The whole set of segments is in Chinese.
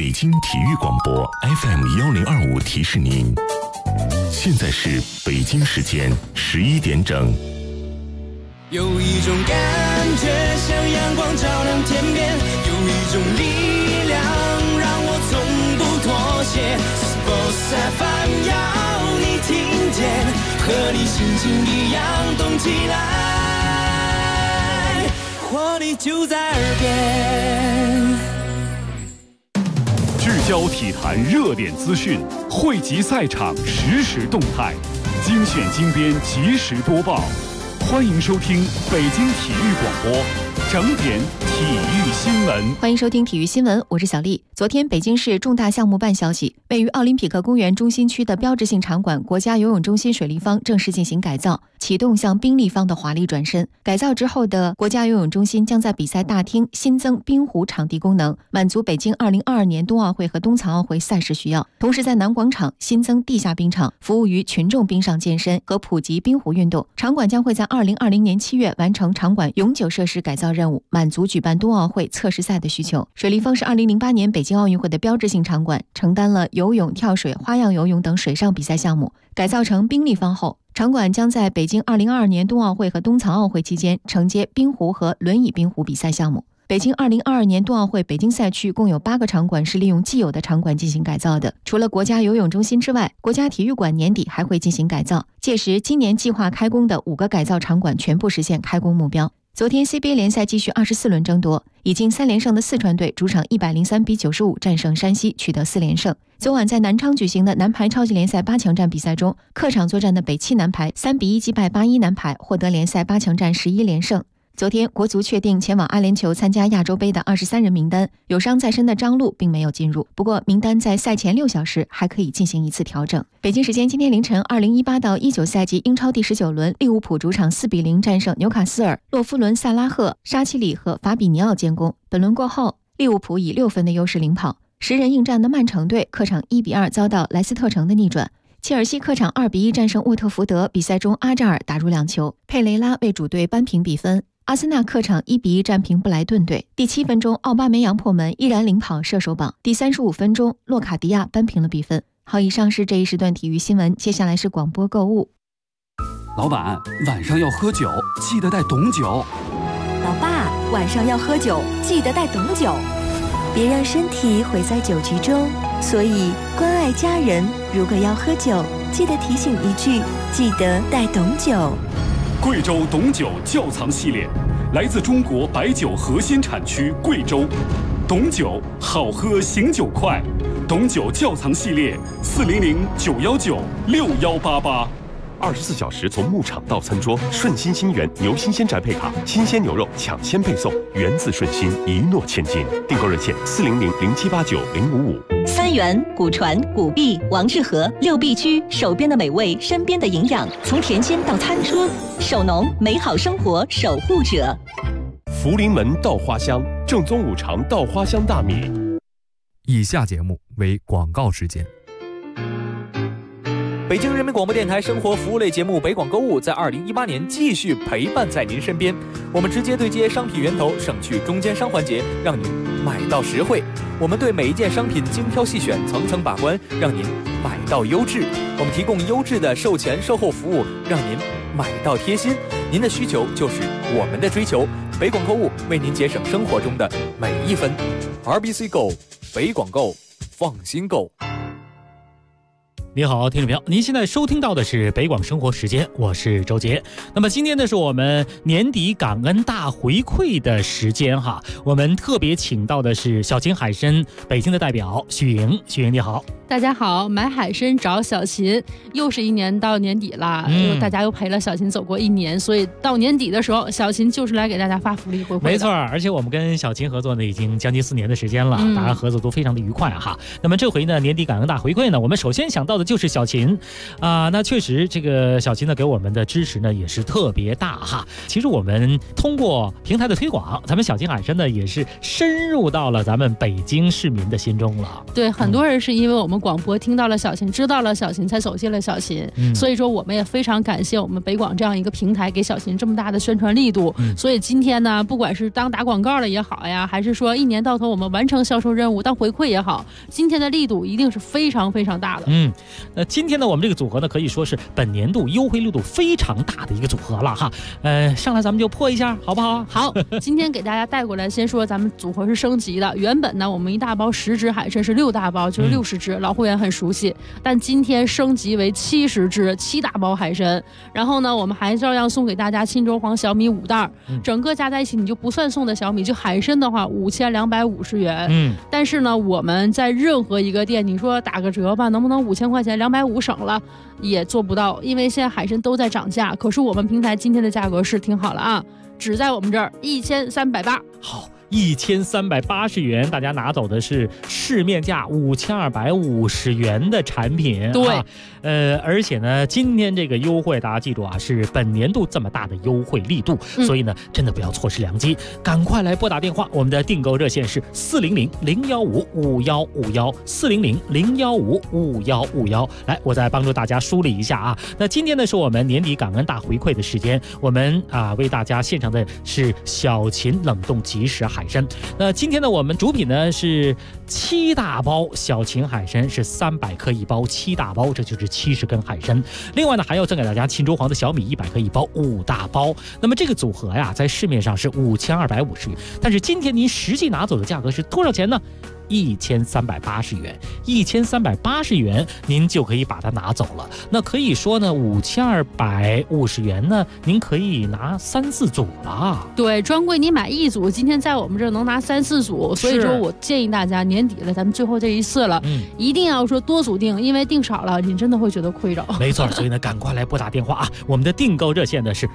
北京体育广播 FM1025提示您，现在是北京时间11点整。 有一种感觉像阳光照亮天边，有一种力量让我从不妥协。Sports FM 要你听见，和你心情一样动起来，活力就在耳边。 聚焦体坛热点资讯，汇集赛场实时动态，精选精编即时播报。欢迎收听北京体育广播整点体育新闻。 欢迎收听体育新闻，我是小丽。昨天，北京市重大项目办消息，位于奥林匹克公园中心区的标志性场馆国家游泳中心水立方正式进行改造，启动向冰立方的华丽转身。改造之后的国家游泳中心将在比赛大厅新增冰壶场地功能，满足北京2022年冬奥会和冬残奥会赛事需要。同时，在南广场新增地下冰场，服务于群众冰上健身和普及冰壶运动。场馆将会在2020年7月完成场馆永久设施改造任务，满足举办冬奥会测试赛的需求。水立方是2008年北京奥运会的标志性场馆，承担了游泳、跳水、花样游泳等水上比赛项目。改造成冰立方后，场馆将在北京2022年冬奥会和冬残奥会期间承接冰壶和轮椅冰壶比赛项目。北京2022年冬奥会北京赛区共有8个场馆是利用既有的场馆进行改造的。除了国家游泳中心之外，国家体育馆年底还会进行改造，届时今年计划开工的5个改造场馆全部实现开工目标。昨天 CBA 联赛继续24轮争夺，已经3连胜的四川队主场103比95战胜山西，取得4连胜。昨晚在南昌举行的男排超级联赛8强战比赛中，客场作战的北汽男排3比1击败81男排，获得联赛8强战11连胜。昨天，国足确定前往阿联酋参加亚洲杯的23人名单，有伤在身的张路并没有进入，不过名单在赛前6小时还可以进行一次调整。北京时间今天凌晨，2018到19赛季英超第19轮，利物浦主场4比0战胜纽卡斯尔，洛夫伦、萨拉赫、沙奇里和法比尼奥建功。本轮过后，利物浦以6分的优势领跑。10人应战的曼城队客场1比2遭到莱斯特城的逆转。切尔西客场2比1战胜沃特福德，比赛中阿扎尔打入2球，佩雷拉为主队扳平比分。阿森纳客场1比1战平布莱顿队，第7分钟奥巴梅扬破门，依然领跑射手榜。第35分钟洛卡迪亚扳平了比分。好，以上是这一时段体育新闻，接下来是广播购物。 老板，晚上要喝酒，记得带董酒。 老爸，晚上要喝酒，记得带董酒。别让身体毁在酒局中，所以关爱家人，如果要喝酒，记得提醒一句，记得带董酒。 贵州董酒窖藏系列，来自中国白酒核心产区贵州。董酒好喝醒酒快，董酒窖藏系列400-919-6188。 24小时从牧场到餐桌，顺心新源牛新鲜宅配卡，新鲜牛肉抢先配送，源自顺心，一诺千金。订购热线400-0789-055。 三元、古传、古碧、王致和6必居，手边的美味，身边的营养，从田间到餐桌，守农，美好生活守护者。 福临门稻花香，正宗五常稻花香大米。 以下节目为广告时间。 北京人民广播电台生活服务类节目《北广购物》在2018年继续陪伴在您身边。我们直接对接商品源头，省去中间商环节，让您买到实惠。我们对每一件商品精挑细选，层层把关，让您买到优质。我们提供优质的售前售后服务，让您买到贴心。您的需求就是我们的追求。北广购物为您节省生活中的每一分。RBC Go， 北广购，放心购。 你好，听众朋友，您现在收听到的是北广生活时间，我是周杰。那么今天呢，是我们年底感恩大回馈的时间哈，我们特别请到的是小秦海参北京的代表许莹。许莹你好。 大家好，买海参找小秦，又是一年到年底了，大家又陪了小秦走过一年，所以到年底的时候，小秦就是来给大家发福利回馈的。 没错，而且我们跟小秦合作呢，已经将近4年的时间了，大家合作都非常的愉快哈。那么这回呢，年底感恩大回馈呢，我们首先想到的就是小秦那确实这个小秦呢给我们的支持呢也是特别大哈。其实我们通过平台的推广，咱们小秦海参呢也是深入到了咱们北京市民的心中了。 对，很多人是因为我们广播听到了小秦，知道了小秦，才走进了小秦。所以说我们也非常感谢我们北广这样一个平台给小秦这么大的宣传力度。所以今天呢，不管是当打广告了也好呀，还是说一年到头我们完成销售任务当回馈也好，今天的力度一定是非常非常大的。 今天呢我们这个组合呢可以说是本年度优惠力度非常大的一个组合了哈。上来咱们就破一下好不好？ 好，今天给大家带过来，先说咱们组合是升级的。原本呢我们一大包10只海参是6大包，就是60只，老会员很熟悉。但今天升级为70只7大包海参，然后呢我们还照样送给大家沁州黄小米5袋，整个加在一起你就不算送的小米，就海参的话5250元。但是呢我们在任何一个店，你说打个折吧，能不能5000块钱250省了？也做不到，因为现在海参都在涨价。可是我们平台今天的价格是挺好了啊，只在我们这儿1380。 好，1380元，大家拿走的是市面价5250元的产品。 对， 而且呢，今天这个优惠大家记住啊，是本年度这么大的优惠力度，所以呢，真的不要错失良机，赶快来拨打电话，我们的订购热线是400-015-5151，400-015-5151。来，我再帮助大家梳理一下啊。那今天呢，是我们年底感恩大回馈的时间，我们为大家献上的是小秦冷冻即食海参。那今天呢，我们主品呢是7大包小秦海参，是300克一包，7大包，这就是70根海参。另外呢，还要赠给大家沁州黄的小米100克一包，5大包。那么这个组合呀，在市面上是5250元，但是今天您实际拿走的价格是多少钱呢？1380元，1380元，您就可以把它拿走了。那可以说呢，5250元呢，您可以拿3、4组了。 对，专柜你买1组，今天在我们这儿能拿3、4组。所以说我建议大家年底了，咱们最后这一次了，一定要说多组订，因为订少了，你真的会觉得亏着。 没错，所以呢，赶快来拨打电话啊！我们的订购热线呢是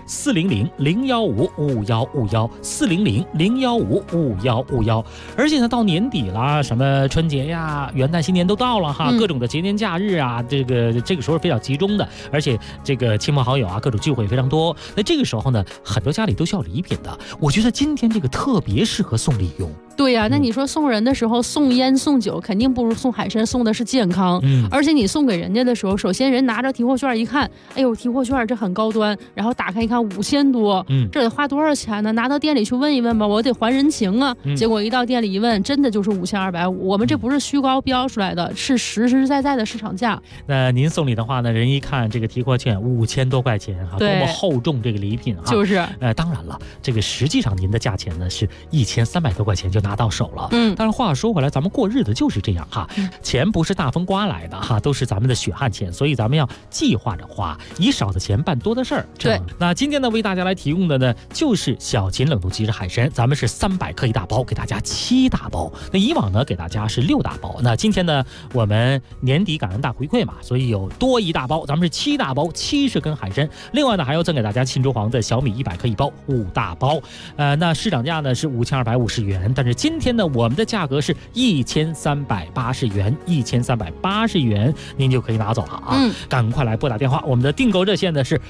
400-015-5151，400-015-5151。而且呢，到年底了。什么春节呀、元旦、新年都到了哈，各种的节年假日啊，这个时候非常集中的，而且这个亲朋好友啊，各种聚会非常多。那这个时候呢，很多家里都需要礼品的，我觉得今天这个特别适合送礼用。 对呀，那你说送人的时候送烟送酒，肯定不如送海参，送的是健康。而且你送给人家的时候，首先人拿着提货券一看，哎呦，提货券这很高端，然后打开一看5000多，这得花多少钱呢？拿到店里去问一问吧，我得还人情啊。结果一到店里一问，真的就是5250，我们这不是虚高标出来的，是实实在在的市场价。 那您送礼的话呢，人一看这个提货券5000多块钱哈，多么厚重这个礼品哈。 就是， 当然了，这个实际上您的价钱呢是1300多块钱就拿到手了。但是话说回来，咱们过日子就是这样哈，钱不是大风刮来的哈，都是咱们的血汗钱，所以咱们要计划着花，以少的钱办多的事儿。 对， 那今天呢，为大家来提供的呢，就是小秦冷冻即食海参，咱们是300克一大包，给大家7大包。那以往呢，给大家是6大包。那今天呢，我们年底感恩大回馈嘛，所以有多1大包，咱们是7大包，70根海参。另外呢，还要赠给大家沁州黄的小米100克一包，5大包。那市场价呢是5250元，但是今天呢，我们的价格是1380元，1380元，您就可以拿走了啊！赶快来拨打电话，我们的订购热线呢是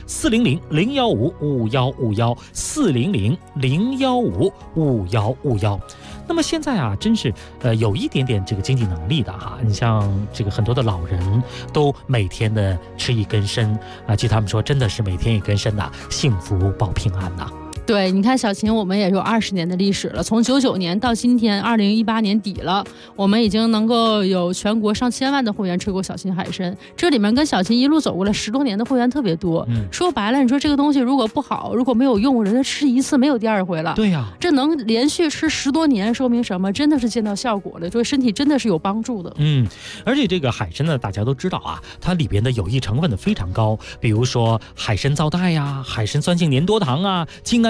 400-015-5151，400-015-5151。那么现在啊，真是有一点点这个经济能力的哈，你像这个很多的老人都每天的吃一根参啊，据他们说，真的是每天一根参呐，幸福保平安呐。 对，你看小秦，我们也有20年的历史了，从99年到今天2018年底了，我们已经能够有全国上千万的会员吃过小秦海参，这里面跟小秦一路走过来10多年的会员特别多。说白了，你说这个东西如果不好，如果没有用，人家吃一次没有第二回了。 对呀， 这能连续吃10多年，说明什么？真的是见到效果了，对身体真的是有帮助的。 而且这个海参呢，大家都知道啊，它里边的有益成分的非常高，比如说海参皂苷呀、海参酸性粘多糖啊、精氨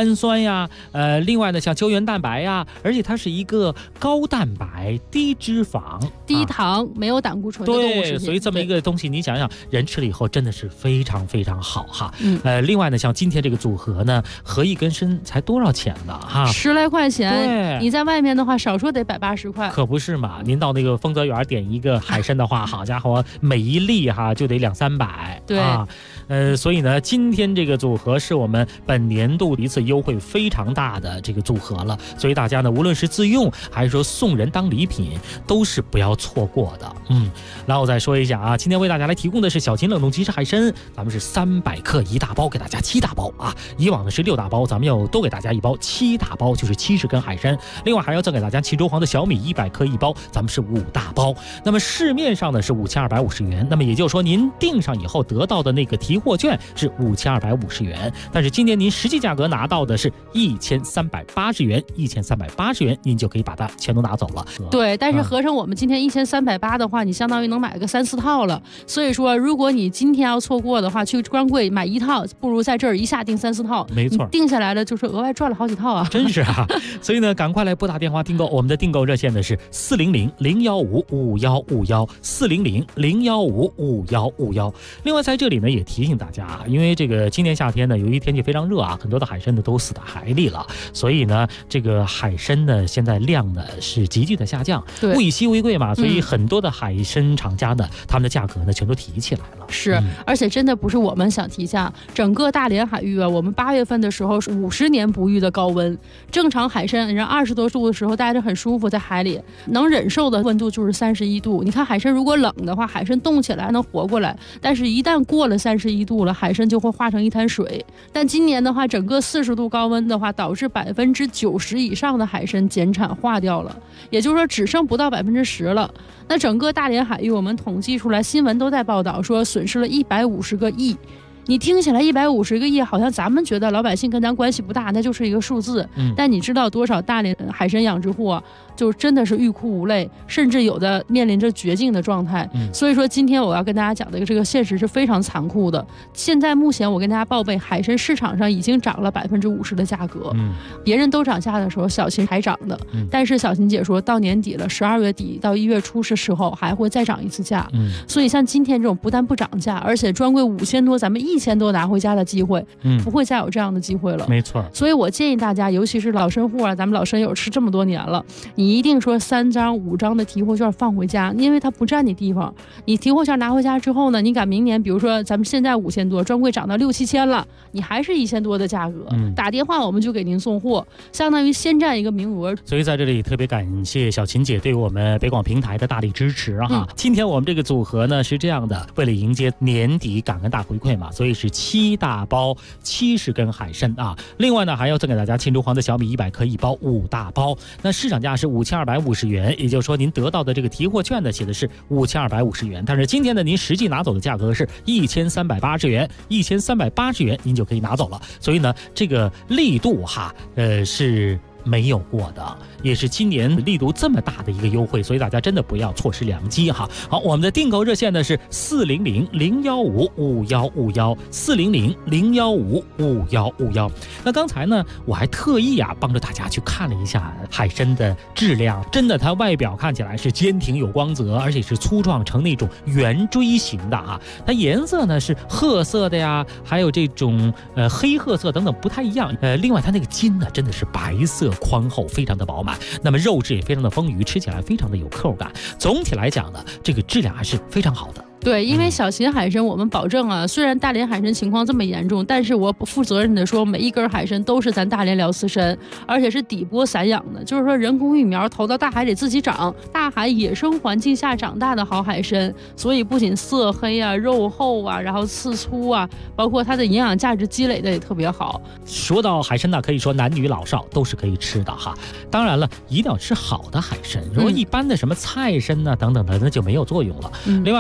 氨酸呀，另外呢像胶原蛋白呀，而且它是一个高蛋白、低脂肪、 低糖、没有胆固醇的动物食品。 对，所以这么一个东西，你想想，人吃了以后真的是非常非常好哈。另外呢，像今天这个组合呢，合一根参才多少钱呢？哈 ，10来块钱。 对， 你在外面的话，少说得180块。 可不是嘛？您到那个丰泽园点一个海参的话，好家伙，每一粒哈就得200-300。 对啊，所以呢，今天这个组合是我们本年度一次优惠非常大的这个组合了，所以大家呢，无论是自用还是说送人当礼品，都是不要错过的。然后我再说一下啊，今天为大家来提供的是小秦冷冻即食海参，咱们是300克1大包，给大家7大包啊。以往的是6大包，咱们要多给大家1包7大包，就是70根海参。另外还要赠给大家冀州黄的小米100克1包，咱们是5大包。那么市面上呢是5250元，那么也就是说您订上以后得到的那个提货券是5250元，但是今年您实际价格拿到的是1380元，1380元您就可以把它全都拿走了。 对，但是合成我们今天1380的话，你相当于能买个3-4套了。所以说，如果你今天要错过的话，去专柜买1套，不如在这儿一下订3-4套。 没错， 定下来了就是额外赚了好几套啊！ 真是啊！所以呢，赶快来拨打电话订购，我们的订购热线呢是400-015-5151，400-015-5151。另外在这里呢也提醒大家啊，因为这个今年夏天呢，由于天气非常热啊，很多的海参呢都死在海里了，所以呢，这个海参呢现在量呢是急剧的下降，物以稀为贵嘛，所以很多的海参厂家呢，他们的价格呢全都提起来了。 是，而且真的不是我们想提价，整个大连海域啊，我们8月份的时候是50年不遇的高温，正常海参人20多度的时候待着很舒服，在海里能忍受的温度就是31度。你看海参如果冷的话，海参冻起来能活过来，但是一旦过了31度了，海参就会化成一滩水。但今年的话，整个40度高温的话，导致90%以上的海参减产化掉了，也就是说只剩不到10%了。那整个大连海域我们统计出来，新闻都在报道说损失了150个亿。你听起来150个亿，好像咱们觉得老百姓跟咱关系不大，那就是一个数字。但你知道多少大连海参养殖户啊，就真的是欲哭无泪，甚至有的面临着绝境的状态。所以说今天我要跟大家讲的这个现实是非常残酷的。现在目前我跟大家报备，海参市场上已经涨了50%的价格。别人都涨价的时候，小秦还涨的。但是小秦姐说到年底了，12月底到1月初的时候还会再涨一次价。所以像今天这种不但不涨价，而且专柜5000多，咱们1000多拿回家的机会，不会再有这样的机会了。 没错， 所以我建议大家，尤其是老生户啊，咱们老生友吃这么多年了，你一定说3张5张的提货券放回家，因为它不占你地方。你提货券拿回家之后呢，你赶明年，比如说咱们现在5000多，专柜涨到6-7千了，你还是1000多的价格，打电话我们就给您送货，相当于先占一个名额。 所以在这里特别感谢小秦姐对我们北广平台的大力支持哈。今天我们这个组合呢是这样的，为了迎接年底感恩大回馈嘛，所以是7大包70根海参啊。另外呢还要赠给大家冀州黄的小米100克1包5大包，那市场价是5250元，也就是说您得到的这个提货券呢写的是5250元，但是今天呢您实际拿走的价格是1380元，1380元您就可以拿走了。所以呢这个力度哈是没有过的，也是今年力度这么大的一个优惠，所以大家真的不要错失良机哈。好，我们的订购热线呢是400-015-5151，400-015-5151。那刚才呢我还特意帮着大家去看了一下海参的质量，真的它外表看起来是坚挺有光泽，而且是粗壮成那种圆锥形的哈。它颜色呢是褐色的呀，还有这种黑褐色等等不太一样。另外它那个筋呢真的是白色宽厚，非常的饱满，那么肉质也非常的丰腴，吃起来非常的有口感。总体来讲呢，这个质量还是非常好的。 对，因为小秦海参我们保证啊，虽然大连海参情况这么严重，但是我不负责任的说，每一根海参都是咱大连辽丝参，而且是底部散养的，就是说人工育苗投到大海里自己长，大海野生环境下长大的好海参，所以不仅色黑啊、肉厚啊，然后刺粗啊，包括它的营养价值积累的也特别好。 说到海参呢，可以说男女老少都是可以吃的哈。当然了，一定要吃好的海参，如果一般的什么菜参呢等等的，那就没有作用了。另外很多人说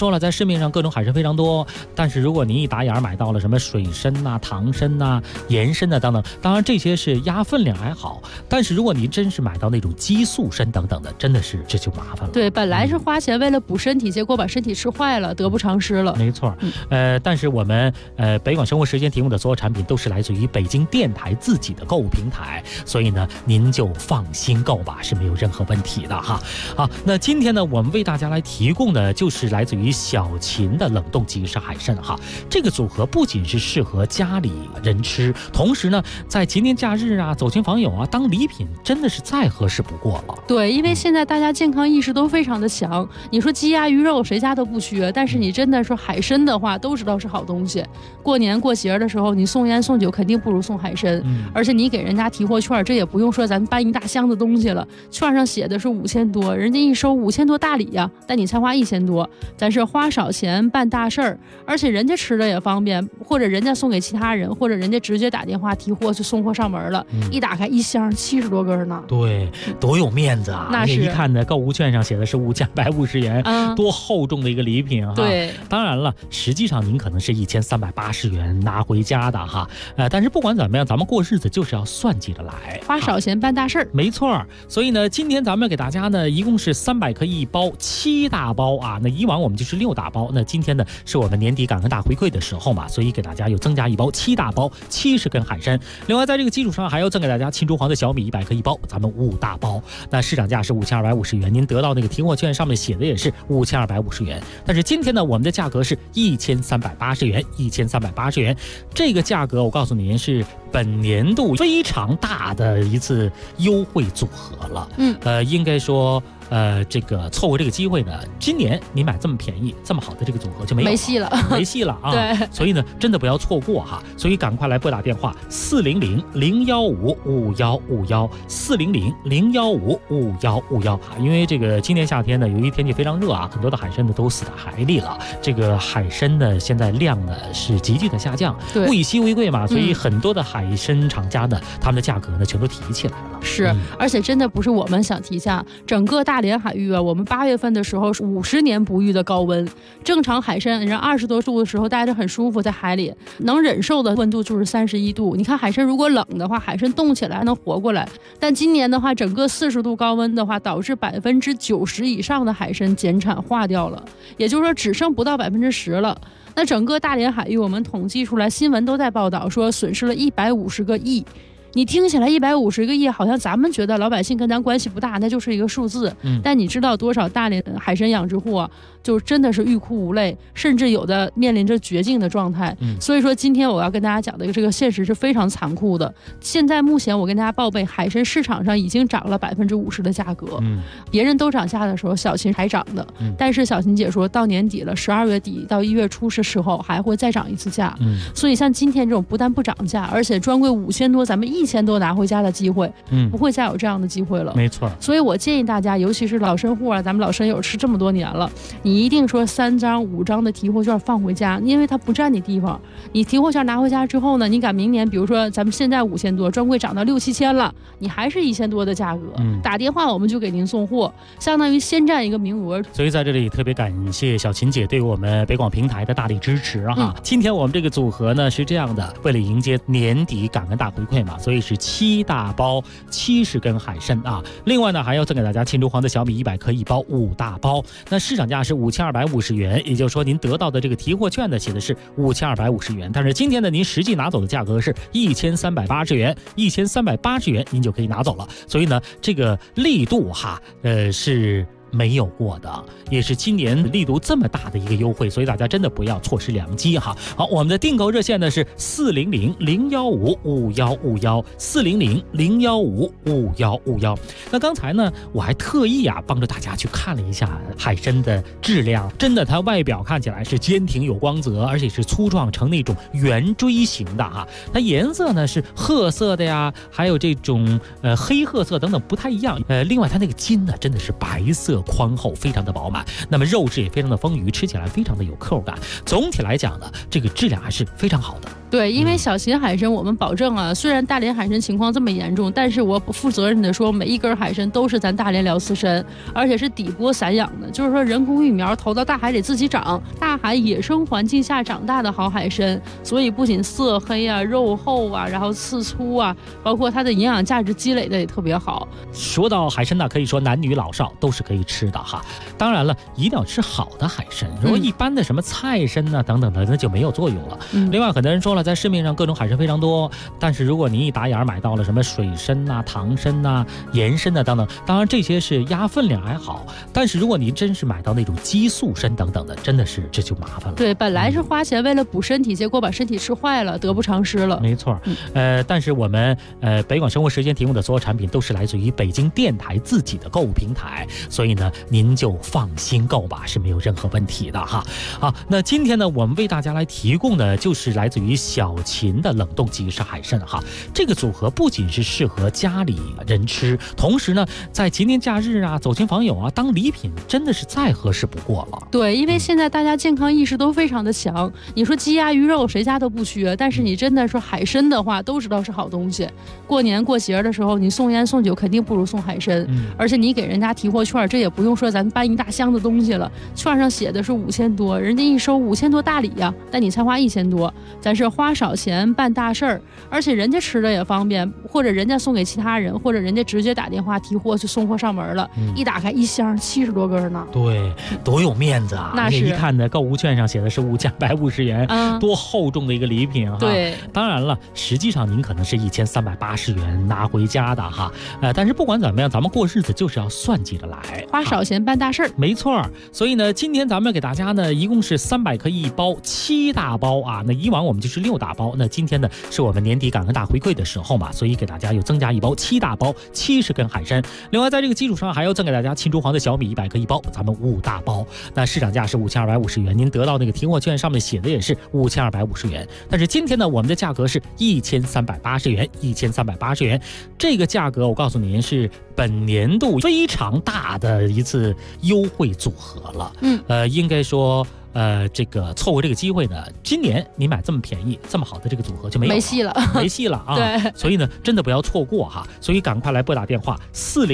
说了，在市面上各种海参非常多，但是如果您一打眼买到了什么水参呐、唐参呐、盐参呐等等，当然这些是压分量还好，但是如果您真是买到那种激素参等等的，真的是这就麻烦了。 对，本来是花钱为了补身体，结果把身体吃坏了，得不偿失了。 没错，但是我们北广生活时间提供的所有产品都是来自于北京电台自己的购物平台，所以呢，您就放心购吧，是没有任何问题的哈。好，那今天呢，我们为大家来提供的就是来自于小秦的冷冻即食海参哈。这个组合不仅是适合家里人吃，同时呢，在节年假日啊、走亲访友啊，当礼品真的是再合适不过了。 对，因为现在大家健康意识都非常的强，你说鸡鸭鱼肉谁家都不缺，但是你真的说海参的话，都知道是好东西。过年过节的时候，你送烟送酒肯定不如送海参，而且你给人家提货券，这也不用说咱搬一大箱子东西了，券上写的是5000多，人家一收5000多大礼呀，但你才花1000多，咱是花少钱办大事儿，而且人家吃的也方便，或者人家送给其他人，或者人家直接打电话提货就送货上门了，一打开一箱70多根呢。 对，多有面子啊！ 那是一看呢，购物券上写的是5250元，多厚重的一个礼品哈。 对， 当然了，实际上您可能是1380元拿回家的哈。但是不管怎么样，咱们过日子就是要算计着来， 花少钱办大事儿。 没错，所以呢，今天咱们给大家呢，一共是300克一包，7大包啊。那以往我们就是6大包，那今天呢是我们年底感恩大回馈的时候嘛，所以给大家又增加一包7大包，70根海参。另外在这个基础上还要赠给大家青竹黄的小米100克一包，咱们5大包。那市场价是5250元，您得到那个提货券上面写的也是5250元，但是今天呢，我们的价格是1380元，1380元。这个价格我告诉您是本年度非常大的一次优惠组合了。应该说这个错过这个机会呢，今年你买这么便宜这么好的这个组合就没戏了啊！ 对， 所以呢，真的不要错过哈！所以赶快来拨打电话400-015-5151，400-015-5151，因为这个今年夏天呢，由于天气非常热啊，很多的海参呢都死在海里了。这个海参呢，现在量呢是急剧的下降，物以稀为贵嘛，所以很多的海参厂家呢，他们的价格呢全都提起来了。 是，而且真的不是我们想提价，整个大连海域啊，我们8月份的时候是50年不遇的高温，正常海参人20多度的时候待着很舒服，在海里能忍受的温度就是31度。你看海参如果冷的话，海参冻起来还能活过来，但今年的话，整个40度高温的话，导致90%以上的海参减产化掉了，也就是说只剩不到10%了。那整个大连海域我们统计出来，新闻都在报道说损失了150个亿。你听起来150个亿，好像咱们觉得老百姓跟咱关系不大，那就是一个数字。但你知道多少大连海参养殖户啊，就真的是欲哭无泪，甚至有的面临着绝境的状态。所以说今天我要跟大家讲的这个现实是非常残酷的。现在目前我跟大家报备，海参市场上已经涨了50%的价格。别人都涨价的时候，小秦还涨的。但是小秦姐说到年底了，12月底到1月初的时候还会再涨一次价。所以像今天这种不但不涨价，而且专柜5000多，咱们1000多拿回家的机会，不会再有这样的机会了。 没错， 所以我建议大家，尤其是老参户啊，咱们老参友吃这么多年了，你一定说3张5张的提货券放回家，因为它不占你地方。你提货券拿回家之后呢，你赶明年，比如说咱们现在5000多，专柜涨到6、7千了，你还是1000多的价格，打电话我们就给您送货，相当于先占一个名额。 所以在这里特别感谢小秦姐对我们北广平台的大力支持啊！今天我们这个组合呢是这样的，为了迎接年底感恩大回馈嘛，所以是7大包70根海参啊。另外呢，还要赠给大家青竹黄的小米100克一包，5大包。那市场价是5250元，也就是说您得到的这个提货券呢写的是5250元，但是今天呢您实际拿走的价格是1380元，1380元您就可以拿走了。所以呢，这个力度哈，是没有过的，也是今年力度这么大的一个优惠，所以大家真的不要错失良机哈。好，我们的订购热线呢是400-015-5151，400-015-5151。那刚才呢，我还特意帮着大家去看了一下海参的质量，真的它外表看起来是坚挺有光泽，而且是粗壮成那种圆锥形的哈。它颜色呢是褐色的呀，还有这种黑褐色等等不太一样。另外它那个筋呢真的是白色色宽厚，非常的饱满，那么肉质也非常的丰腴，吃起来非常的有口感。总体来讲呢，这个质量还是非常好的。 对，因为小秦海参我们保证啊，虽然大连海参情况这么严重，但是我负责任的说，每一根海参都是咱大连辽刺参，而且是底部散养的，就是说人工育苗投到大海里自己长，大海野生环境下长大的好海参，所以不仅色黑啊、肉厚啊，然后刺粗啊，包括它的营养价值积累的也特别好。 说到海参呢，可以说男女老少都是可以吃的哈。当然了，一定要吃好的海参，如果一般的什么菜参啊等等的，那就没有作用了。另外，很多人说了，在市面上各种海参非常多，但是如果您一打眼买到了什么水参啊、唐参啊、盐参啊等等，当然这些是压分量还好，但是如果您真是买到那种激素参等等的，真的是这就麻烦了。 对，本来是花钱为了补身体，结果把身体吃坏了，得不偿失了。 没错，但是我们北广生活时间提供的所有产品都是来自于北京电台自己的购物平台，所以呢，您就放心购吧，是没有任何问题的哈。好，那今天呢，我们为大家来提供的就是来自于小秦的冷冻即食海参哈。这个组合不仅是适合家里人吃，同时呢，在节年假日啊、走亲访友啊，当礼品真的是再合适不过了。 对，因为现在大家健康意识都非常的强，你说鸡鸭鱼肉谁家都不缺，但是你真的说海参的话，都知道是好东西。过年过节的时候，你送烟送酒肯定不如送海参，而且你给人家提货券，这也不用说咱搬一大箱子东西了，券上写的是5000多，人家一收5000多大礼呀，但你才花1000多，咱是花少钱办大事儿，而且人家吃的也方便，或者人家送给其他人，或者人家直接打电话提货就送货上门了，一打开一箱70多根呢。 对，多有面子啊！ 那是一看的购物券上写的是5250元，多厚重的一个礼品哈。 对， 当然了，实际上您可能是1380元拿回家的哈。但是不管怎么样，咱们过日子就是要算计着来， 花少钱办大事儿。 没错，所以呢，今天咱们给大家呢，一共是300克一包，7大包啊。那以往我们就是6大包，那今天呢是我们年底感恩大回馈的时候嘛，所以给大家又增加一包7大包，70根海参。另外在这个基础上还要赠给大家青竹黄的小米100克一包，咱们5大包。那市场价是5250元，您得到那个提货券上面写的也是5250元。但是今天呢，我们的价格是1380元，1380元。这个价格我告诉您是本年度非常大的一次优惠组合了。应该说。这个错过这个机会呢，今年你买这么便宜、这么好的这个组合就没戏了，没戏了啊！ 对， 所以呢，真的不要错过哈！所以赶快来拨打电话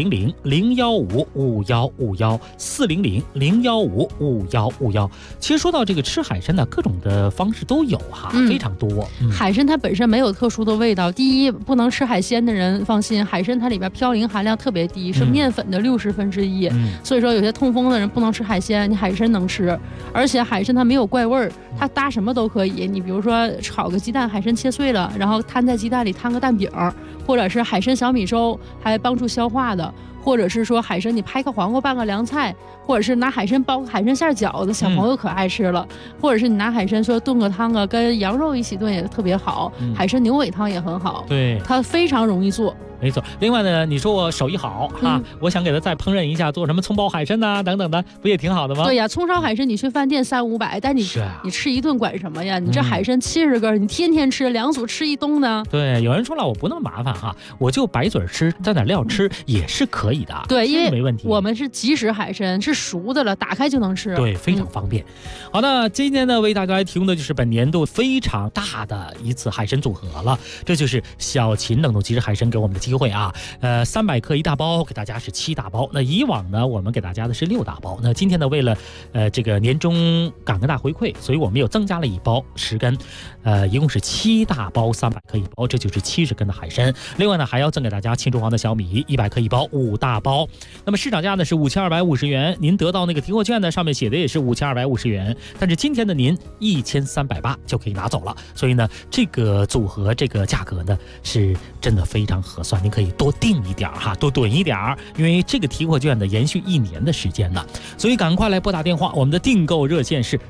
400-015-5151，400-015-5151。其实说到这个吃海参呢，各种的方式都有哈，非常多。 海参它本身没有特殊的味道，第一，不能吃海鲜的人放心，海参它里边嘌呤含量特别低，是面粉的1/60，所以说有些痛风的人不能吃海鲜，你海参能吃，而且海参它没有怪味儿，它搭什么都可以。你比如说炒个鸡蛋，海参切碎了，然后摊在鸡蛋里摊个蛋饼，或者是海参小米粥，还帮助消化的。或者是说海参你拍个黄瓜拌个凉菜，或者是拿海参包个海参馅饺子，小朋友可爱吃了。或者是你拿海参说炖个汤啊，跟羊肉一起炖也特别好。海参牛尾汤也很好， 对， 它非常容易做。 没错，另外呢，你说我手艺好哈，我想给他再烹饪一下，做什么葱爆海参呐等等的，不也挺好的吗？ 对呀，葱烧海参你去饭店300-500，但你吃一顿管什么呀？你这海参70根，你天天吃，2组吃一冬呢？ 对，有人说了，我不那么麻烦哈，我就白嘴吃，蘸点料吃也是可以的。 对，因为没问题， 我们是即食海参，是熟的了，打开就能吃。 对，非常方便。好，那今天呢，为大家来提供的就是本年度非常大的一次海参组合了，这就是小秦冷冻即食海参给我们的机会啊。300克一大包，给大家是7大包。那以往呢，我们给大家的是6大包。那今天呢，为了这个年终感恩大回馈，所以我们又增加了一包10根，一共是7大包300克一包，这就是70根的海参。另外呢，还要赠给大家青竹黄的小米100克一包，5大包。那么市场价呢是5250元，您得到那个提货券呢，上面写的也是5250元，但是今天的您1380就可以拿走了。所以呢，这个组合这个价格呢是真的非常合算，您可以多订一点哈，多囤一点，因为这个提货券呢延续1年的时间呢，所以赶快来拨打电话，我们的订购热线是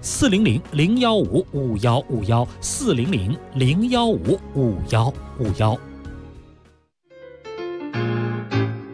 400-015-5151，400-015-5151。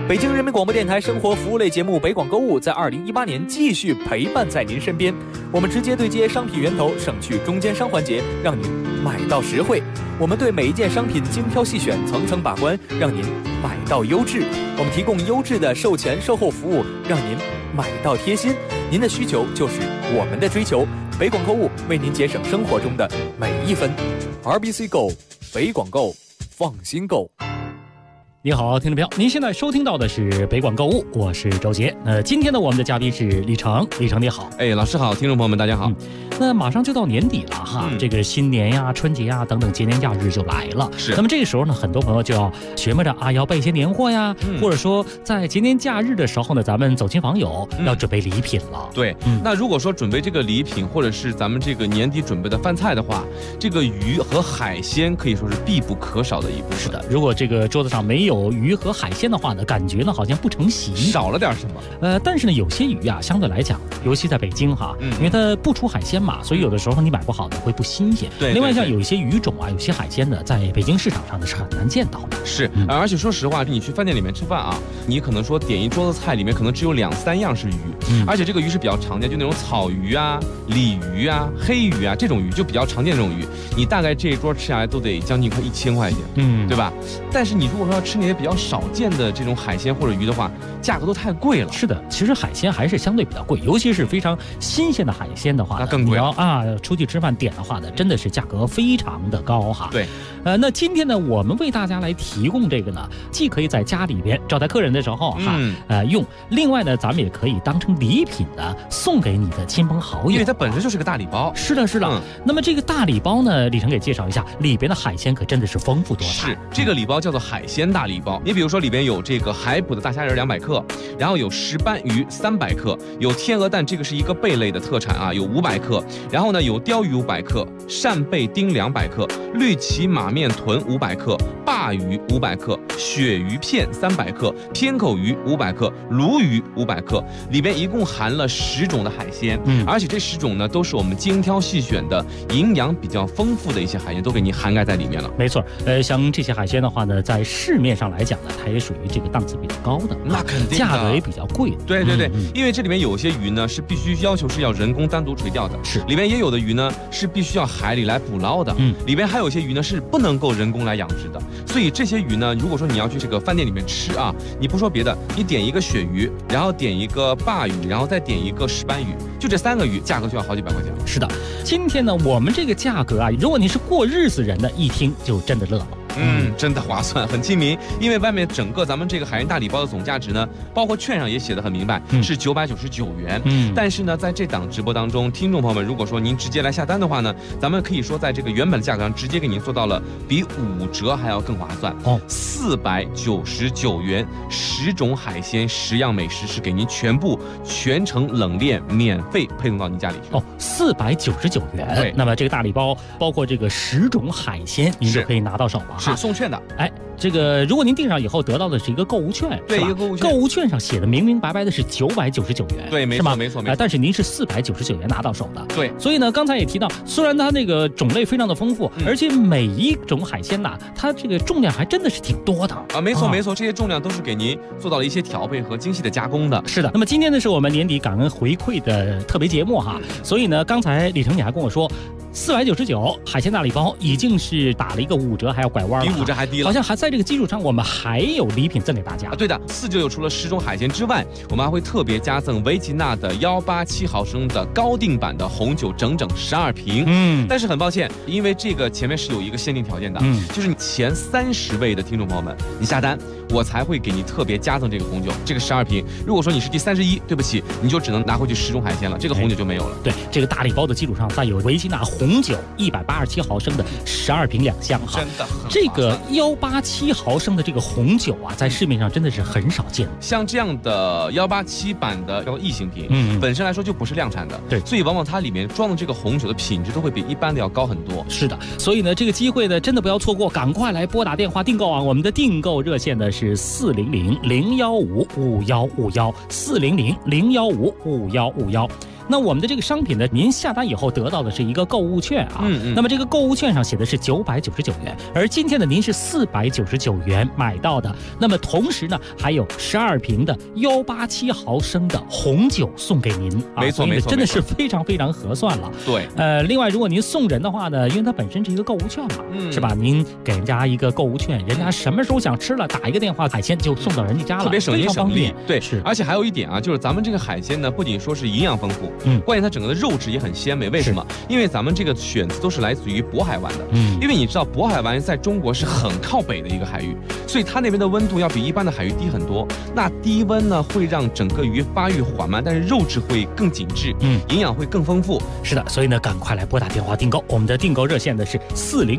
北京人民广播电台生活服务类节目北广购物在2018年继续陪伴在您身边。我们直接对接商品源头，省去中间商环节，让您买到实惠。我们对每一件商品精挑细选，层层把关，让您买到优质。我们提供优质的售前售后服务，让您买到贴心。您的需求就是我们的追求。北广购物为您节省生活中的每一分。RBC Go， 北广购，放心购。 你好，听众朋友，您现在收听到的是北广购物，我是周杰。今天呢，我们的嘉宾是李成，李成你好。 老师好，听众朋友们大家好。 那马上就到年底了哈，这个新年呀、春节呀等等节年假日就来了。 是。 那么这个时候呢，很多朋友就要学摸着要备一些年货呀，或者说在节年假日的时候呢，咱们走亲访友要准备礼品了。 对。那如果说准备这个礼品，或者是咱们这个年底准备的饭菜的话，这个鱼和海鲜可以说是必不可少的一部分。 是的，如果这个桌子上没有鱼和海鲜的话呢，感觉呢好像不成席， 少了点什么。 但是呢，有些鱼啊，相对来讲，尤其在北京哈，因为它不出海鲜嘛，所以有的时候你买不好的会不新鲜。 对。 另外像有一些鱼种啊，有些海鲜呢，在北京市场上呢是很难见到的。 是。而且说实话，你去饭店里面吃饭啊，你可能说点一桌子菜里面可能只有2、3样是鱼，而且这个鱼是比较常见，就那种草鱼啊、鲤鱼啊、黑鱼啊这种鱼就比较常见这种鱼，你大概这一桌吃下来都得将近快1000块钱，对吧？但是你如果说要吃那些比较少见的这种海鲜或者鱼的话，价格都太贵了。 是的，其实海鲜还是相对比较贵，尤其是非常新鲜的海鲜的话， 那更贵。 你要出去吃饭点的话呢，真的是价格非常的高哈。 对。 那今天呢，我们为大家来提供这个呢，既可以在家里边招待客人的时候用，另外呢，咱们也可以当成礼品呢送给你的亲朋好友， 因为它本身就是个大礼包。 是的，是的。那么这个大礼包呢，李成给介绍一下，里边的海鲜可真的是丰富多彩。 是，这个礼包叫做海鲜大礼包。你比如说里边有这个海捕的大虾仁200克，然后有石斑鱼300克，有天鹅蛋，这个是一个贝类的特产啊，有500克，然后呢有鲷鱼500克，扇贝丁200克，绿鳍马面豚500克，鲅鱼500克，鳕鱼片300克，偏口鱼500克，鲈鱼500克，里边一共含了10种的海鲜，而且这10种呢都是我们精挑细选的，营养比较丰富的一些海鲜都给你涵盖在里面了。 没错，像这些海鲜的话呢，在市面上来讲呢，它也属于这个档次比较高的， 那肯定价格也比较贵的。 对对对，因为这里面有些鱼呢是必须要求是要人工单独垂钓的， 是里面也有的鱼呢是必须要海里来捕捞的，里边还有些鱼呢是不能够人工来养殖的。所以这些鱼呢，如果说你要去这个饭店里面吃啊，你不说别的，你点一个鳕鱼，然后点一个鲅鱼，然后再点一个石斑鱼，就这3个鱼价格就要好几百块钱了。 是的，今天呢我们这个价格啊，如果你是过日子人的，一听就真的乐了。 真的划算，很亲民。因为外面整个咱们这个海鲜大礼包的总价值呢，包括券上也写得很明白，是999元。但是呢，在这档直播当中，听众朋友们，如果说您直接来下单的话呢，咱们可以说在这个原本的价格上直接给您做到了比5折还要更划算。499元，10种海鲜，10样美食是给您全程冷链免费配送到您家里去。 499元。 对， 那么这个大礼包包括这个10种海鲜，您就可以拿到手了。 是送券的。 这个如果您订上以后得到的是一个购物券， 对，一个购物券， 购物券上写的明明白白的是999元， 对，没错，没错，没错。 但是您是499元拿到手的， 对。 所以呢，刚才也提到，虽然它那个种类非常的丰富，而且每一种海鲜呐，它这个重量还真的是挺多的啊。没错，没错，这些重量都是给您做到了一些调配和精细的加工的。 是的。那么今天呢，是我们年底感恩回馈的特别节目哈，所以呢，刚才李成你还跟我说，499海鲜大礼包已经是打了一个5折，还要拐弯了， 比5折还低了。 好像还在这个基础上，我们还有礼品赠给大家。 对的，499除了10种海鲜之外，我们还会特别加赠维吉纳的187毫升的高定版的红酒整整12瓶。但是很抱歉，因为这个前面是有一个限定条件的，就是你前30位的听众朋友们，你下单，我才会给你特别加赠这个红酒，这个12瓶。如果说你是第31，对不起，你就只能拿回去10种海鲜了，这个红酒就没有了。 对，这个大礼包的基础上，再有维吉纳红酒187毫升的12瓶2箱哈， 真的很划算。 这个187毫升的这个红酒啊，在市面上真的是很少见。 像这样的187版的叫做异形瓶，本身来说就不是量产的， 对， 所以往往它里面装的这个红酒的品质都会比一般的要高很多。 是的，所以呢，这个机会呢，真的不要错过，赶快来拨打电话订购啊！我们的订购热线呢是400-015-5151，400-015-5151。 那我们的这个商品呢，您下单以后得到的是一个购物券啊。那么这个购物券上写的是999元，而今天呢，您是499元买到的。那么同时呢，还有12瓶的187毫升的红酒送给您。 没错没错， 真的是非常非常合算了。 对， 另外如果您送人的话呢，因为它本身是一个购物券嘛，是吧？您给人家一个购物券，人家什么时候想吃了，打一个电话，海鲜就送到人家家了， 特别省心省力。对， 是。 而且还有一点啊，就是咱们这个海鲜呢，不仅说是营养丰富，关键它整个的肉质也很鲜美。为什么？因为咱们这个选择都是来自于渤海湾的。因为你知道渤海湾在中国是很靠北的一个海域，所以它那边的温度要比一般的海域低很多。那低温呢，会让整个鱼发育缓慢，但是肉质会更紧致，营养会更丰富。 是的，所以呢，赶快来拨打电话订购。我们的订购热线呢是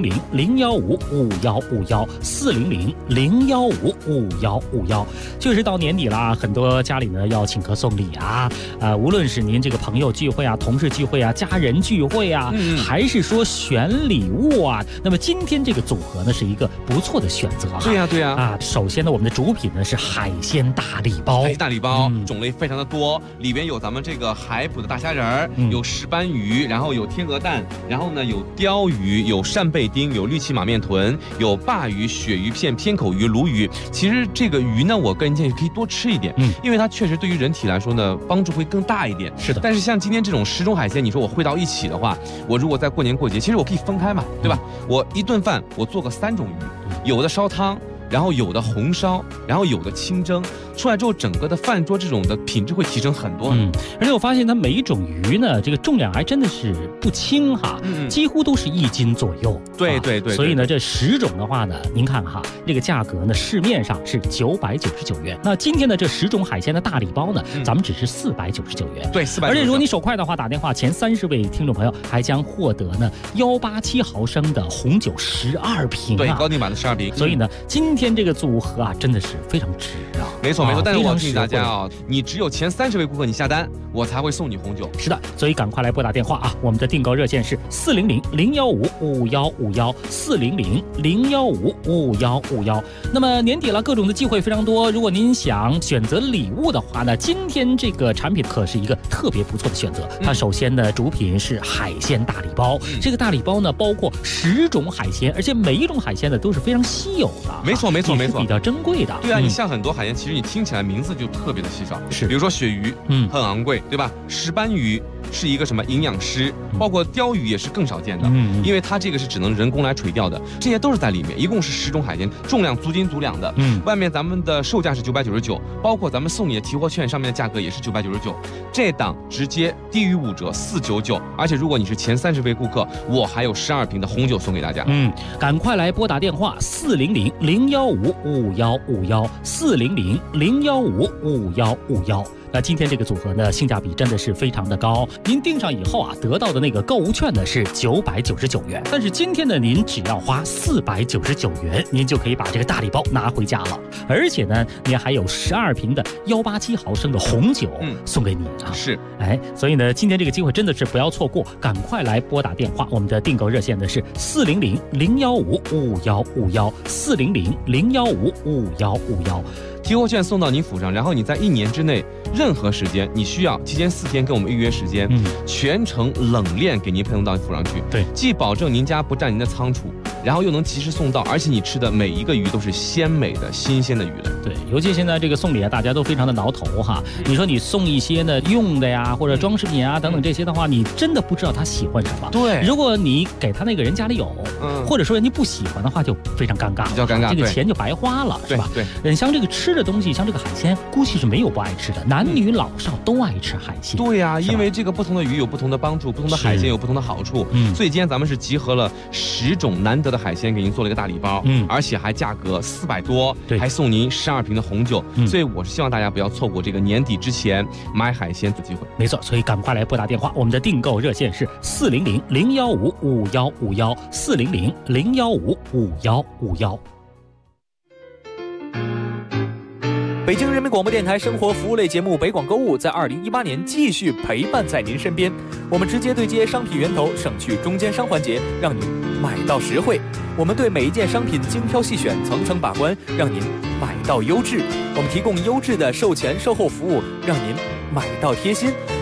400-015-5151，400-015-5151。就是到年底了，很多家里呢要请客送礼啊，无论是您这个朋友聚会啊、同事聚会啊、家人聚会啊，还是说选礼物啊，那么今天这个组合呢是一个不错的选择。 对呀。 首先呢，我们的主品呢是海鲜大礼包。 大礼包种类非常的多，里边有咱们这个海捕的大虾仁儿，有石斑鱼，然后有天鹅蛋，然后呢有鲷鱼，有扇贝丁，有绿鳍马面臀，有鲅鱼、鳕鱼片、偏口鱼、鲈鱼。其实这个鱼呢，我个人建议可以多吃一点，因为它确实对于人体来说呢，帮助会更大一点。 是的。 但是像今天这种10种海鲜，你说我烩到一起的话，我如果在过年过节，其实我可以分开嘛，对吧？我一顿饭我做个3种鱼，有的烧汤，然后有的红烧，然后有的清蒸，出来之后整个的饭桌这种的品质会提升很多。 而且我发现它每一种鱼呢，这个重量还真的是不轻哈，几乎都是1斤左右。 对。 所以呢，这10种的话呢，您看哈，这个价格呢，市面上是999元。那今天的这10种海鲜的大礼包呢，咱们只是499元。 对，499。 而且如果你手快的话，打电话前30位听众朋友还将获得呢187毫升的红酒12瓶。 对，高定版的12瓶。 所以呢，今天这个组合啊，真的是非常值啊。 没错。但是我提醒大家啊，你只有前30位顾客你下单，我才会送你红酒。 是的，所以赶快来拨打电话啊！我们的订购热线是400-015-5151，400-015-5151。那么年底了，各种的机会非常多。如果您想选择礼物的话呢，今天这个产品可是一个特别不错的选择。它首先呢，主品是海鲜大礼包。这个大礼包呢，包括10种海鲜，而且每一种海鲜呢都是非常稀有的。 没错， 比较珍贵的。 对啊，你像很多海鲜，其实你听起来名字就特别的稀少。 是， 比如说鳕鱼，很昂贵，对吧？石斑鱼是一个什么营养师，包括鲷鱼也是更少见的，因为它这个是只能人工来垂钓的，这些都是在里面。一共是10种海鲜，重量足斤足两的。外面咱们的售价是999，包括咱们送你的提货券上面的价格也是999，这档直接低于5折，499。而且如果你是前30位顾客，我还有12瓶的红酒送给大家。 赶快来拨打电话400-015-5151，400-015-5151。那今天这个组合呢，性价比真的是非常的高。您订上以后啊，得到的那个购物券呢是999元，但是今天呢，您只要花499元，您就可以把这个大礼包拿回家了。而且呢，您还有12瓶的187毫升的红酒送给你啊。 是， 所以呢，今天这个机会真的是不要错过，赶快来拨打电话。我们的订购热线呢是400-015-5151，400-015-5151。 提货券送到您府上，然后你在1年之内，任何时间你需要提前4天跟我们预约时间，全程冷链给您配送到府上去。 对， 既保证您家不占您的仓储，然后又能及时送到，而且你吃的每一个鱼都是鲜美的、新鲜的鱼类。 对，尤其现在这个送礼啊，大家都非常的挠头哈。你说你送一些呢用的呀，或者装饰品啊等等这些的话，你真的不知道他喜欢什么。 对， 如果你给他那个人家里有，或者说人家不喜欢的话，就非常尴尬， 比较尴尬， 这个钱就白花了，是吧？ 对， 像这个吃的东西，像这个海鲜，估计是没有不爱吃的，男女老少都爱吃海鲜。 对呀，因为这个不同的鱼有不同的帮助，不同的海鲜有不同的好处。所以今天咱们是集合了10种难得的海鲜，给您做了一个大礼包，而且还价格400多，还送您12瓶的红酒。所以我是希望大家不要错过这个年底之前买海鲜的机会。 没错，所以赶快来拨打电话，我们的订购热线是400-015-5151，400-015-5151。 北京人民广播电台生活服务类节目《北广购物》在2018年继续陪伴在您身边。我们直接对接商品源头，省去中间商环节，让您买到实惠。我们对每一件商品精挑细选，层层把关，让您买到优质。我们提供优质的售前售后服务，让您买到贴心。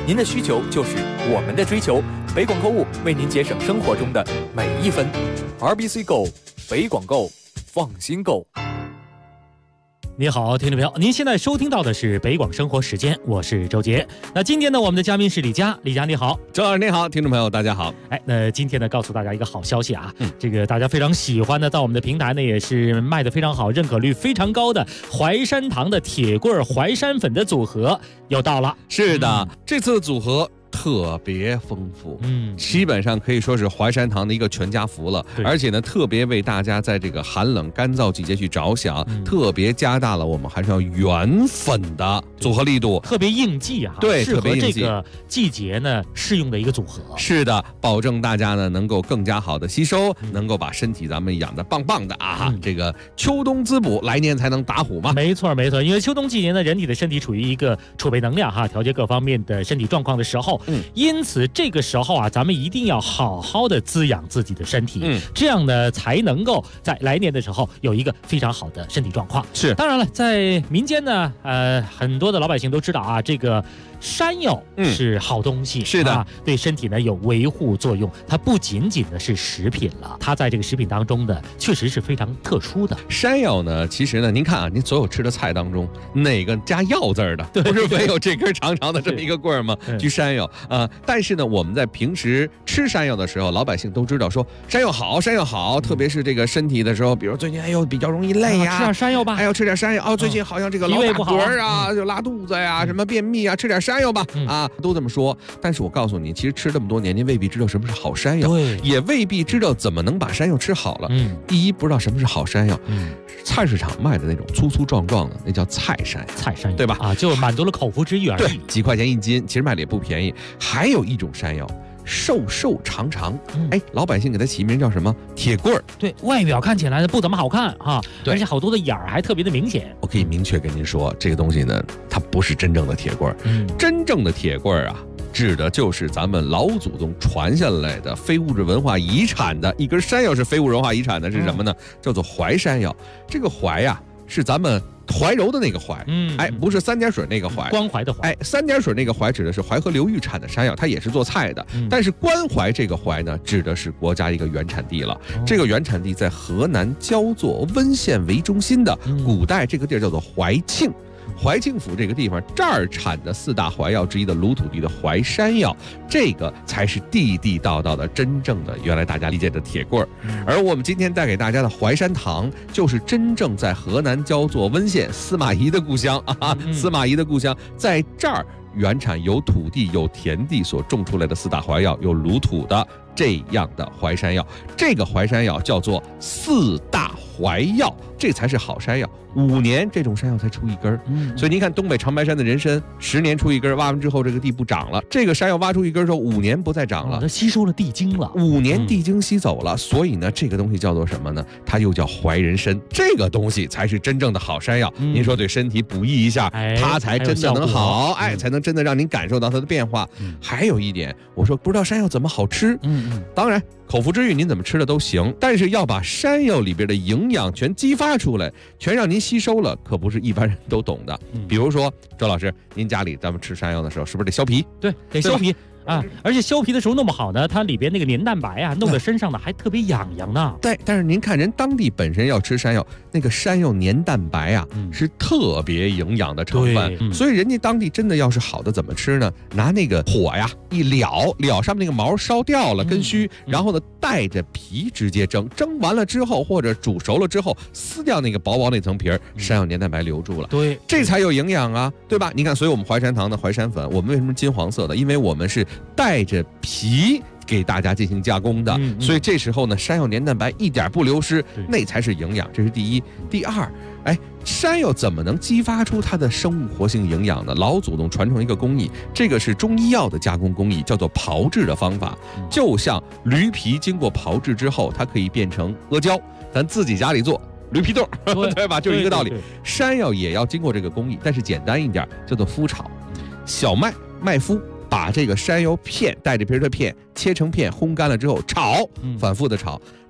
您的需求就是我们的追求。北广购物为您节省生活中的每一分。RBC Go， 北广购，放心购。 你好，听众朋友，您现在收听到的是北广生活时间，我是周杰。那今天呢，我们的嘉宾是李佳，李佳你好。 周老师你好，听众朋友大家好。 那今天呢，告诉大家一个好消息啊，这个大家非常喜欢的，在我们的平台呢也是卖得非常好，认可率非常高的淮山堂的铁棍淮山粉的组合又到了。 是的，这次的组合特别丰富，基本上可以说是淮山堂的一个全家福了。而且呢，特别为大家在这个寒冷干燥季节去着想，特别加大了我们还是要原粉的组合力度， 特别应季啊， 对， 适合这个季节呢适用的一个组合。 是的，保证大家呢能够更加好的吸收，能够把身体咱们养得棒棒的啊。这个秋冬滋补，来年才能打虎嘛。 没错没错，因为秋冬季节呢，人体的身体处于一个储备能量哈，调节各方面的身体状况的时候。因此这个时候啊，咱们一定要好好的滋养自己的身体，这样呢才能够在来年的时候有一个非常好的身体状况。 是， 当然了，在民间呢，很多的老百姓都知道啊，这个山药是好东西， 是的， 对身体呢有维护作用。它不仅仅的是食品了，它在这个食品当中呢，确实是非常特殊的。 山药呢，其实呢，您看啊，您所有吃的菜当中，哪个加药字儿的，不是没有这根长长的这么一个棍儿吗？就山药啊。但是呢，我们在平时吃山药的时候，老百姓都知道说山药好，山药好，特别是这个身体的时候，比如最近比较容易累呀， 吃点山药吧， 吃点山药最近好像这个老打嗝啊，就拉肚子呀，什么便秘啊，吃点山药吧，都这么说。但是我告诉你，其实吃这么多年，您未必知道什么是好山药，也未必知道怎么能把山药吃好了。第一，不知道什么是好山药，菜市场卖的那种粗粗壮壮的，那叫菜山药，对吧？ 就满足了口腹之欲而已。 对，几块钱一斤，其实卖的也不便宜。还有一种山药，瘦瘦长长，老百姓给它起名叫什么？铁棍儿。 对，外表看起来不怎么好看啊，而且好多的眼儿还特别的明显。 我可以明确跟您说，这个东西呢，它不是真正的铁棍儿。真正的铁棍儿啊，指的就是咱们老祖宗传下来的非物质文化遗产的一根山药，是非物质文化遗产的是什么呢？叫做淮山药。这个淮呀，是咱们怀柔的那个淮，不是三点水那个淮， 关怀的淮， 三点水那个淮指的是淮河流域产的山药，它也是做菜的。但是关怀这个淮呢，指的是国家一个原产地了。这个原产地在河南焦作温县为中心的，古代这个地儿叫做怀庆。怀庆府这个地方，这儿产的4大淮药之一的鲁土地的淮山药，这个才是地地道道的真正的原来大家理解的铁棍儿。而我们今天带给大家的淮山堂，就是真正在河南焦作温县司马懿的故乡啊，司马懿的故乡，在这儿原产有土地有田地所种出来的4大淮药，有鲁土的这样的淮山药。这个淮山药叫做4大淮药，这才是好山药。5年这种山药才出一根儿，所以您看东北长白山的人参，10年出一根，挖完之后这个地不长了。这个山药挖出一根之后，5年不再长了， 它吸收了地精了 ，5年地精吸走了。所以呢，这个东西叫做什么呢？它又叫淮人参。这个东西才是真正的好山药。您说对身体补益一下，它才真的能好，才能真的让您感受到它的变化。还有一点，我说不知道山药怎么好吃，当然口腹之欲您怎么吃的都行，但是要把山药里边的营养全激发出来，全让您吸收了，可不是一般人都懂的。比如说周老师，您家里咱们吃山药的时候，是不是得削皮？ 对，得削皮啊！而且削皮的时候弄不好呢，它里边那个黏蛋白啊，弄在身上呢还特别痒痒呢。 对，但是您看人当地本身要吃山药，那个山药黏蛋白啊，是特别营养的成分。所以人家当地真的要是好的怎么吃呢？拿那个火呀一燎上面那个毛烧掉了根须，然后呢带着皮直接蒸，蒸完了之后或者煮熟了之后撕掉那个薄薄那层皮儿，山药黏蛋白留住了。 对， 这才有营养啊，对吧？你看，所以我们淮山堂的淮山粉，我们为什么金黄色的？因为我们是带着皮给大家进行加工的，所以这时候呢，山药黏蛋白一点不流失，那才是营养。这是第一。第二，山药怎么能激发出它的生物活性营养呢？老祖宗传承一个工艺，这个是中医药的加工工艺，叫做炮制的方法。就像驴皮经过炮制之后，它可以变成阿胶，咱自己家里做驴皮豆，对吧？就是一个道理。山药也要经过这个工艺，但是简单一点，叫做麸炒。小麦麦麸把这个山药片带着皮的片切成片，烘干了之后炒，反复的炒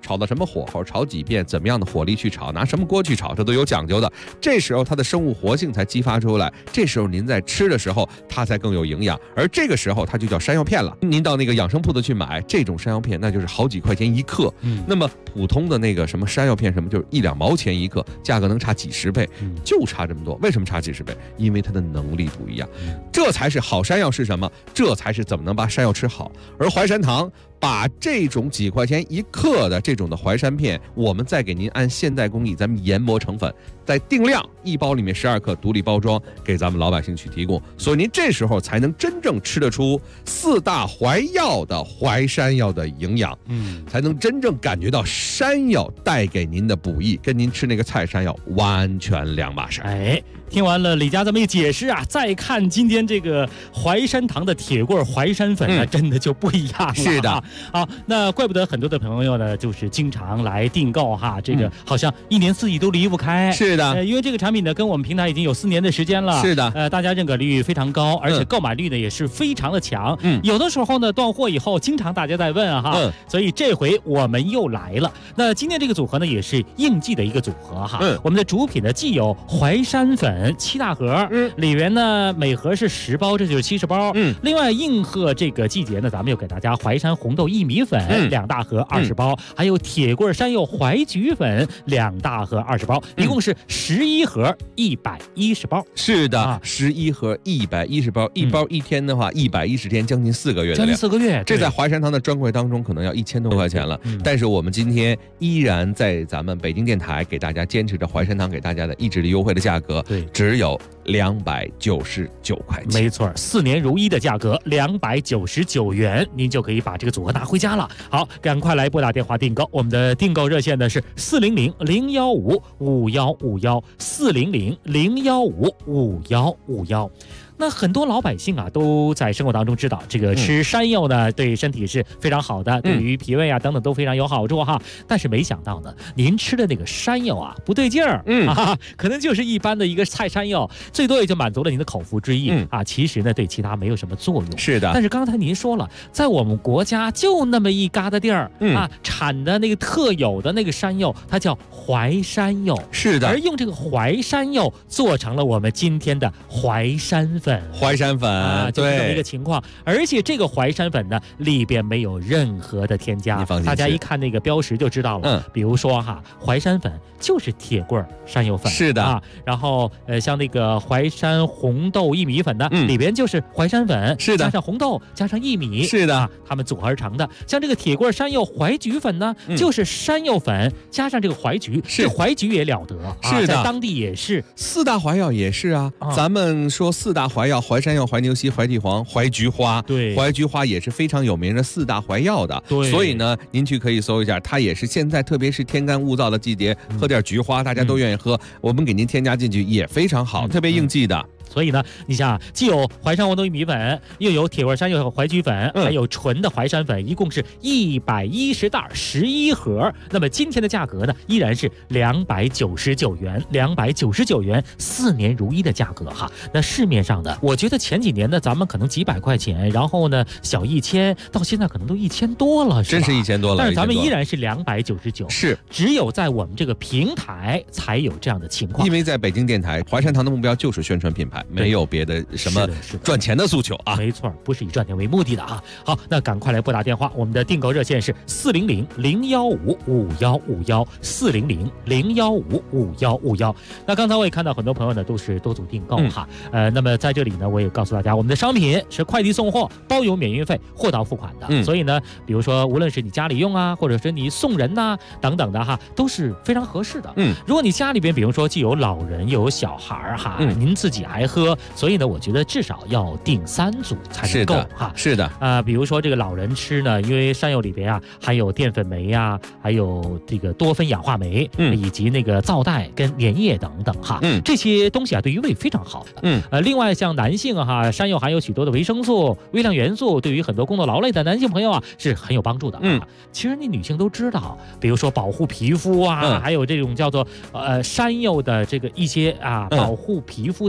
炒到什么火候，炒几遍，怎么样的火力去炒，拿什么锅去炒，这都有讲究的。这时候它的生物活性才激发出来，这时候您在吃的时候它才更有营养，而这个时候它就叫山药片了。您到那个养生铺子去买这种山药片，那就是好几块钱一克。那么普通的那个什么山药片什么，就是1-2毛钱一克，价格能差几十倍，就差这么多。为什么差几十倍？因为它的能力不一样。这才是好山药是什么？这才是怎么能把山药吃好。而淮山堂把这种几块钱一克的这种的淮山片，我们再给您按现代工艺咱们研磨成粉，再定量，1包里面12克，独立包装给咱们老百姓去提供。所以您这时候才能真正吃得出4大淮药的淮山药的营养，才能真正感觉到山药带给您的补益，跟您吃那个菜山药完全两码事。 哎，听完了李家这么一解释啊，再看今天这个淮山堂的铁棍淮山粉呢，真的就不一样了。 是的。 好，那怪不得很多的朋友呢，就是经常来订购哈，这个好像1年4季都离不开。 是的， 因为这个产品呢，跟我们平台已经有4年的时间了。 是的， 大家认可率非常高，而且购买率呢也是非常的强。有的时候呢，断货以后，经常大家在问哈，所以这回我们又来了。那今天这个组合呢，也是应季的一个组合哈。我们的主品呢，既有淮山粉7大盒，里面呢每盒是10包，这就是70包。另外应和这个季节呢，咱们又给大家淮山红豆薏米粉2大盒20包，还有铁棍山药淮菊粉2大盒20包，一共是11盒110包。 是的，11盒110包，一包一天的话110天，将近4个月的量， 将近4个月。 这在淮山堂的专柜当中可能要1000多块钱了。但是我们今天依然在咱们北京电台给大家坚持着淮山堂给大家的意志力优惠的价格，只有299块钱。 没错，4年如一的价格299元，您就可以把这个组合拿回家了。好，赶快来拨打电话订购，我们的订购热线呢是400-015-5151，400-015-5151。那很多老百姓啊，都在生活当中知道，这个吃山药呢，对身体是非常好的，对于脾胃啊等等都非常有好处哈。但是没想到呢，您吃的那个山药啊不对劲儿，可能就是一般的一个菜山药，最多也就满足了您的口腹之意啊。其实呢，对其他没有什么作用。 是的。 但是刚才您说了，在我们国家就那么一疙瘩地儿啊，产的那个特有的那个山药，它叫淮山药。 是的。 而用这个淮山药做成了我们今天的淮山粉。 淮山粉啊， 就是这么一个情况。而且这个淮山粉呢，里边没有任何的添加，大家一看那个标识就知道了。比如说哈，淮山粉就是铁棍山药粉， 是的啊。然后像那个淮山红豆薏米粉呢，里边就是淮山粉， 是的， 加上红豆，加上薏米， 是的， 它们组合而成的。像这个铁棍山药淮菊粉呢，就是山药粉加上这个淮菊，这淮菊也了得， 是的， 在当地也是 4大淮药也是啊。咱们说4大淮药，淮山药、淮牛膝、淮地黄、淮菊花， 对， 淮菊花也是非常有名的4大淮药的。 对， 所以呢，您去可以搜一下，它也是现在特别是天干物燥的季节，喝点菊花，大家都愿意喝，我们给您添加进去也非常好，特别应季的。 所以呢，你想，既有淮山红豆薏米粉，又有铁棍山药淮菊粉，还有纯的淮山粉，一共是110袋11盒。那么今天的价格呢，依然是299元，299元，4年如一的价格哈。那市面上的，我觉得前几年呢，咱们可能几百块钱，然后呢小1000，到现在可能都1000多了， 真是1000多了。 但是咱们依然是299， 是只有在我们这个平台才有这样的情况。 因为在北京电台，淮山堂的目标就是宣传品牌。没有别的什么赚钱的诉求啊， 没错，不是以赚钱为目的的啊。好，那赶快来拨打电话，我们的订购热线是400-015-5151，400-015-5151。那刚才我也看到很多朋友呢都组订购哈，那么在这里呢，我也告诉大家，我们的商品是快递送货，包邮免运费，货到付款的。所以呢，比如说无论是你家里用啊，或者是你送人呐等等的哈，都是非常合适的。如果你家里边比如说既有老人又有小孩哈，您自己还喝，所以呢，我觉得至少要订3组才能够哈。 是的， 比如说这个老人吃呢，因为山药里边啊含有淀粉酶啊，还有这个多酚氧化酶，以及那个皂带跟粘液等等哈，这些东西啊对于胃非常好的。另外像男性哈，山药含有许多的维生素、微量元素，对于很多工作劳累的男性朋友啊是很有帮助的。其实你女性都知道，比如说保护皮肤啊，还有这种叫做山药的这个一些保护皮肤的一些作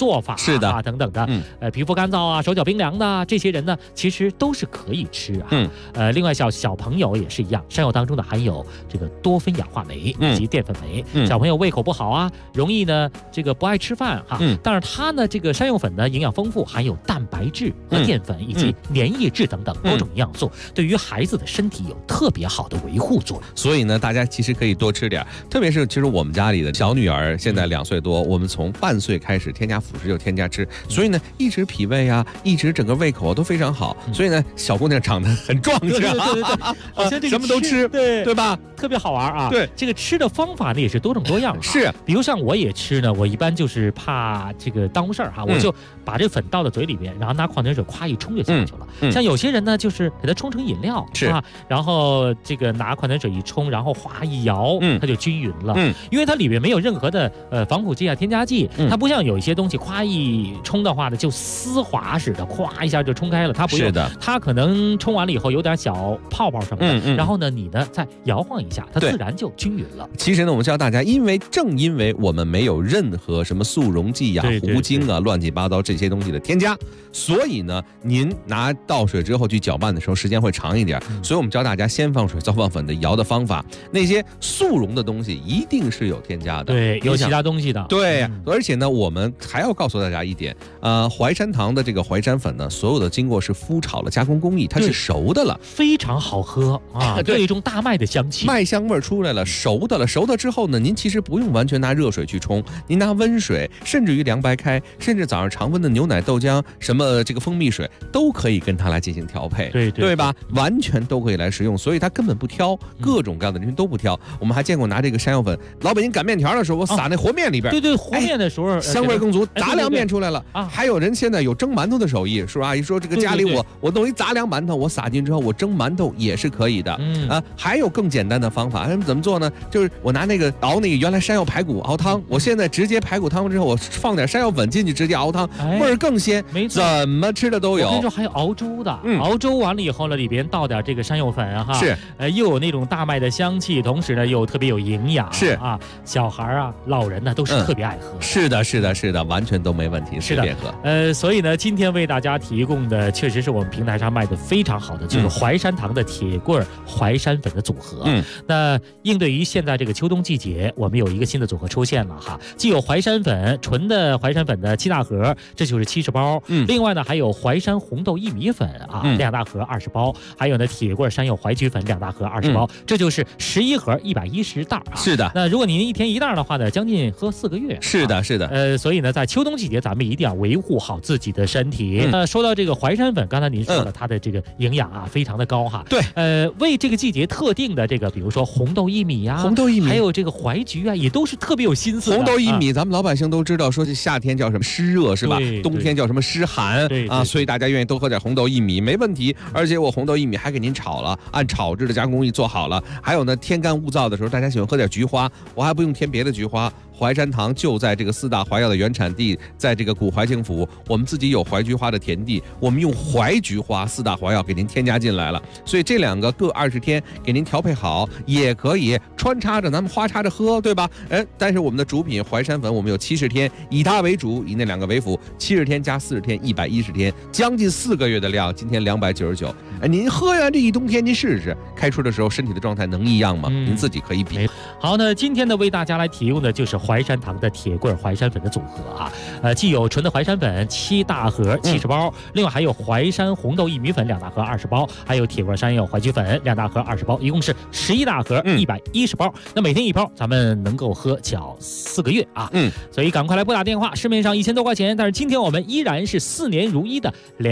做法是的等等的，皮肤干燥啊，手脚冰凉的这些人呢，其实都是可以吃啊。另外小朋友也是一样，山药当中呢含有这个多酚氧化酶以及淀粉酶，小朋友胃口不好啊，容易呢这个不爱吃饭哈。但是它呢这个山药粉呢营养丰富，含有蛋白质和淀粉以及粘液质等等多种营养素，对于孩子的身体有特别好的维护作用。 所以呢，大家其实可以多吃点，特别是其实我们家里的小女儿现在2岁多，我们从半岁开始添加辅食就添加吃，所以呢一直脾胃啊，一直整个胃口都非常好，所以呢小姑娘长得很壮实， 对，好像这个什么都吃，对吧？ 特别好玩啊。 对， 这个吃的方法呢也是多种多样， 是， 比如像我也吃呢，我一般就是怕这个耽误事儿哈，我就把这个粉倒到嘴里边，然后拿矿泉水夸一冲就下去了。像有些人呢，就是给它冲成饮料， 是啊，然后这个拿矿泉水一冲，然后哗一摇，它就均匀了。因为它里面没有任何的防腐剂啊、添加剂，它不像有一些东西夸一冲的话呢，就丝滑似的，咵一下就冲开了。它不用，它可能冲完了以后有点小泡泡什么的，然后呢，你呢再摇晃一下，它自然就均匀了。 其实呢，我们教大家，正因为我们没有任何什么速溶剂呀、糊精啊、乱七八糟这些东西的添加，所以呢，您拿倒水之后去搅拌的时候，时间会长一点。所以我们教大家先放水，再放粉的摇的方法。那些速溶的东西一定是有添加的， 对，有其他东西的。 对，而且呢，我们还要告诉大家一点，淮山堂的这个淮山粉呢，所有的经过是麸炒了加工工艺，它是熟的了， 非常好喝啊，有一种大麦的香气， 麦香味出来了，熟的了。熟的之后呢，您其实不用完全拿热水去冲，您拿温水，甚至于凉白开，甚至早上常温的牛奶、豆浆，什么这个蜂蜜水都可以跟它来进行调配，对吧？完全都可以来食用，所以它根本不挑，各种各样的人都不挑。我们还见过拿这个山药粉，老北京擀面条的时候，我撒那和面里边， 对，和面的时候香味更足，杂粮面出来了啊。还有人现在有蒸馒头的手艺，是吧？阿姨说这个家里我弄一杂粮馒头，我撒进之后，我蒸馒头也是可以的。还有更简单的方法，怎么做呢？就是我拿那个熬那个原来山药排骨熬汤，我现在直接排骨汤之后，我放点山药粉进去，直接熬汤，味儿更鲜。 没错， 怎么吃的都有。 我跟你说，还有熬粥的，熬粥完了以后呢，里边倒点这个山药粉哈， 是， 又有那种大麦的香气，同时呢又特别有营养， 是啊，小孩啊、老人呢都是特别爱喝。 是的，完全都没问题，随便喝。所以呢，今天为大家提供的确实是我们平台上卖的非常好的，就是淮山堂的铁棍淮山粉的组合。那应对于现在这个秋冬季节，我们有一个新的组合出现了哈，既有淮山粉纯的淮山粉的7大盒，这就是70包。另外呢还有淮山红豆薏米粉啊，2大盒20包，还有呢铁棍山药淮菊粉2大盒20包，这就是11盒110袋啊。 是的。 那如果您1天1袋的话呢，将近喝4个月。 是的。 所以呢，在秋冬季节，咱们一定要维护好自己的身体。说到这个淮山粉，刚才您说了，它的这个营养啊非常的高哈。 对。 为这个季节特定的这个，比如说红豆薏米啊，还有这个淮菊啊，也都是特别有心思的。 红豆薏米，咱们老百姓都知道，说是夏天叫什么湿热是吧？冬天叫什么湿寒啊，所以大家愿意多喝点红豆薏米没问题。而且我红豆薏米还给您炒了，按炒制的加工工艺做好了。还有呢，天干物燥的时候，大家喜欢喝点菊花，我还不用添别的菊花。淮山堂就在这个4大淮药的原产地，在这个古淮清府，我们自己有淮菊花的田地，我们用淮菊花4大淮药给您添加进来了，所以这2个各20天给您调配好，也可以穿插着咱们花插着喝，对吧？但是我们的主品淮山粉，我们有70天，以它为主，以那2个为辅，70天加40天110天，将近4个月的量，今天299。您喝呀，这一冬天您试试，开春的时候身体的状态能一样吗？您自己可以比。 好，那今天呢为大家来提供的就是淮山堂的铁棍淮山粉的组合啊，既有纯的淮山粉7大盒70包，另外还有淮山红豆薏米粉2大盒20包，还有铁棍山药淮菊粉2大盒20包，一共是11大盒110包。那每天1包，咱们能够喝脚4个月啊。所以赶快来拨打电话，市面上1000多块钱，但是今天我们依然是4年如一的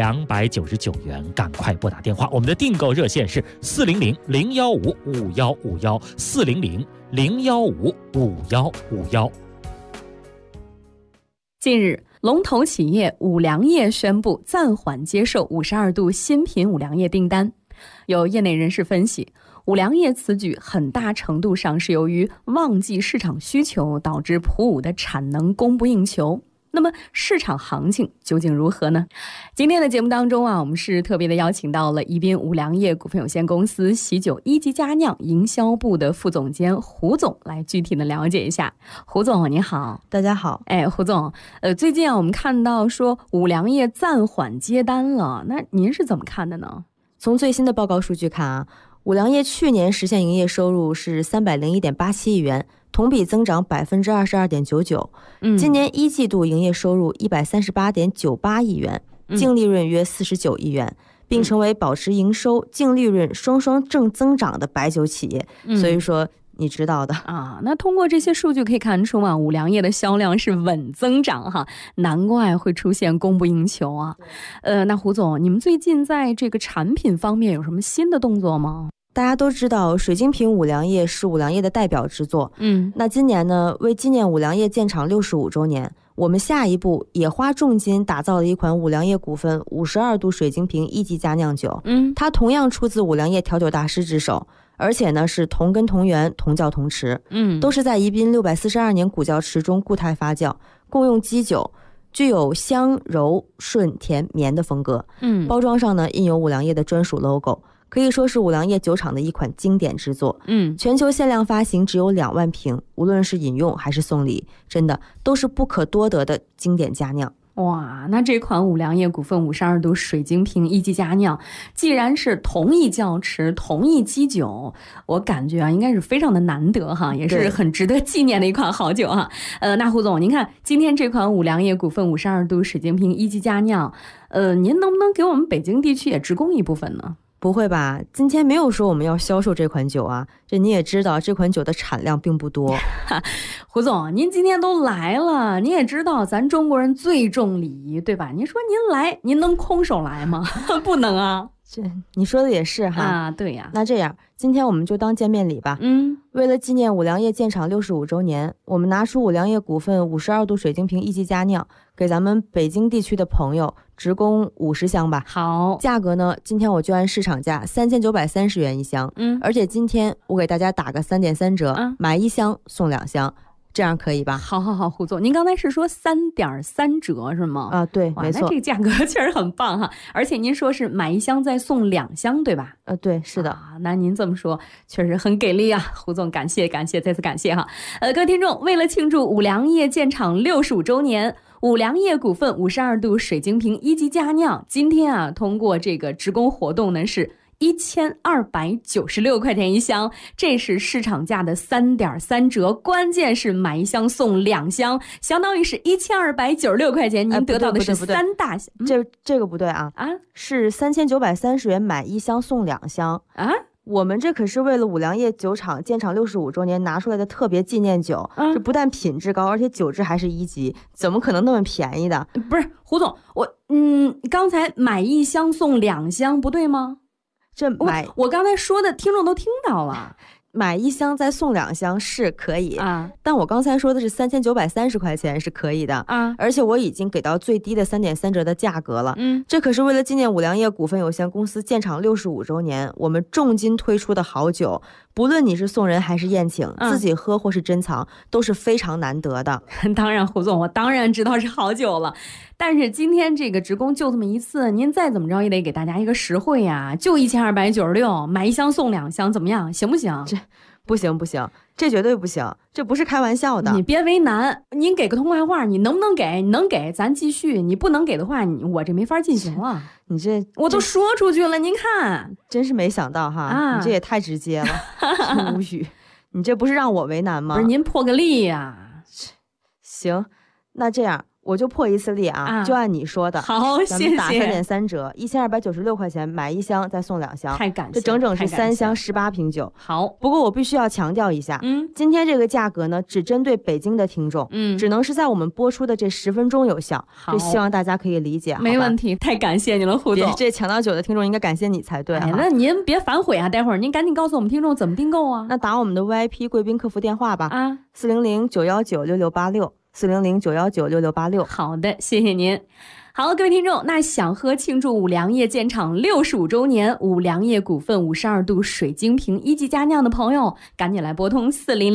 299元，赶快拨打电话。我们的订购热线是400-015-5151，400-015-5151。 近日，龙头企业五粮液宣布暂缓接受52度新品五粮液订单。有业内人士分析，五粮液此举很大程度上是由于旺季市场需求导致普五的产能供不应求。 那么市场行情究竟如何呢？今天的节目当中啊，我们是特别的邀请到了宜宾五粮液股份有限公司喜酒一级佳酿营销部的副总监胡总来具体的了解一下。胡总你好。 大家好。 胡总，最近啊我们看到说五粮液暂缓接单了，那您是怎么看的呢？ 从最新的报告数据看啊，五粮液去年实现营业收入是301.87亿元，同比增长22.99%。今年一季度营业收入138.98亿元，净利润约49亿元，并成为保持营收、净利润双双正增长的白酒企业。所以说你知道的啊。那通过这些数据可以看出啊，五粮液的销量是稳增长哈，难怪会出现供不应求啊。那胡总，你们最近在这个产品方面有什么新的动作吗？ 大家都知道水晶瓶五粮液是五粮液的代表之作。那今年呢，为纪念五粮液建厂65周年，我们下一步也花重金打造了一款五粮液股份52度水晶瓶一级佳酿酒。它同样出自五粮液调酒大师之手，而且呢是同根同源同窖同池，都是在宜宾642年古窖池中固态发酵，共用基酒，具有香柔顺甜绵的风格。包装上呢印有五粮液的专属 logo， 可以说是五粮液酒厂的一款经典之作。全球限量发行只有2万瓶，无论是饮用还是送礼，真的都是不可多得的经典佳酿。 哇，那这款五粮液股份52度水晶瓶一级佳酿，既然是同一窖池、同一基酒，我感觉啊，应该是非常的难得哈，也是很值得纪念的一款好酒哈。那胡总，您看今天这款五粮液股份52度水晶瓶一级佳酿，您能不能给我们北京地区也直供一部分呢？ 不会吧，今天没有说我们要销售这款酒啊，这你也知道这款酒的产量并不多。 胡总，您今天都来了，你也知道咱中国人最重礼仪，对吧？您说您来，您能空手来吗？不能啊。 这你说的也是哈。 啊，对呀。 那这样今天我们就当见面礼吧。为了纪念五粮液建厂65周年，我们拿出五粮液股份52度水晶瓶一级佳酿，给咱们北京地区的朋友直供50箱吧。 好， 价格呢，今天我就按市场价3930元一箱。而且今天我给大家打个3.3折，买1箱送2箱。这样可以吧？ 好，胡总，您刚才是说3.3折是吗？ 啊，对，没错。 那这个价格确实很棒哈，而且您说是买1箱再送2箱，对吧？ 对，是的。 那您这么说确实很给力啊，胡总，感谢，再次感谢哈。各位听众，为了庆祝五粮液建厂65周年，五粮液股份52度水晶瓶一级佳酿，今天啊，通过这个直供活动呢是1296块钱一箱，这是市场价的3.3折，关键是买1箱送2箱，相当于是1296块钱，您得到的是3大箱。 这个不对啊，是3930元买1箱送2箱啊。 我们这可是为了五粮液酒厂建厂65周年拿出来的特别纪念酒，这不但品质高，而且酒质还是1级，怎么可能那么便宜的？ 不是胡总，刚才买1箱送2箱不对吗？我刚才说的听众都听到了， 买1箱再送2箱是可以啊，但我刚才说的是3930块钱是可以的啊，而且我已经给到最低的3.3折的价格了。这可是为了纪念五粮液股份有限公司建厂65周年，我们重金推出的好酒，不论你是送人还是宴请，自己喝或是珍藏，都是非常难得的。 当然，胡总，我当然知道是好酒了。但是今天这个直供就这么一次，您再怎么着也得给大家一个实惠呀，就1296，买1箱送2箱，怎么样？行不行？ 这不行，这绝对不行，这不是开玩笑的。 你别为难，您给个通话话，你能不能给？你能给咱继续，你不能给的话，我这没法进行了。 你这我都说出去了，您看， 真是没想到哈，你这也太直接了，无语。你这不是让我为难吗？ 不是您破个例呀。 行，那这样。我就破一次例啊，就按你说的。 好，谢谢。 咱们打3.3折，1296块钱买1箱再送2箱， 太感谢， 这整整是3箱18瓶酒。 好， 不过我必须要强调一下，今天这个价格呢，只针对北京的听众，只能是在我们播出的这10分钟有效。这希望大家可以理解。 没问题，太感谢你了，胡总。 这抢到酒的听众应该感谢你才对。 那您别反悔啊，待会儿您赶紧告诉我们听众怎么订购啊。 那打我们的 VIP 贵宾客服电话吧，400-919-6686。400-919-6686。 好的，谢谢您。 好，各位听众，那想喝庆祝五粮液建厂65周年五粮液股份52度水晶瓶一级佳酿的朋友，赶紧来拨通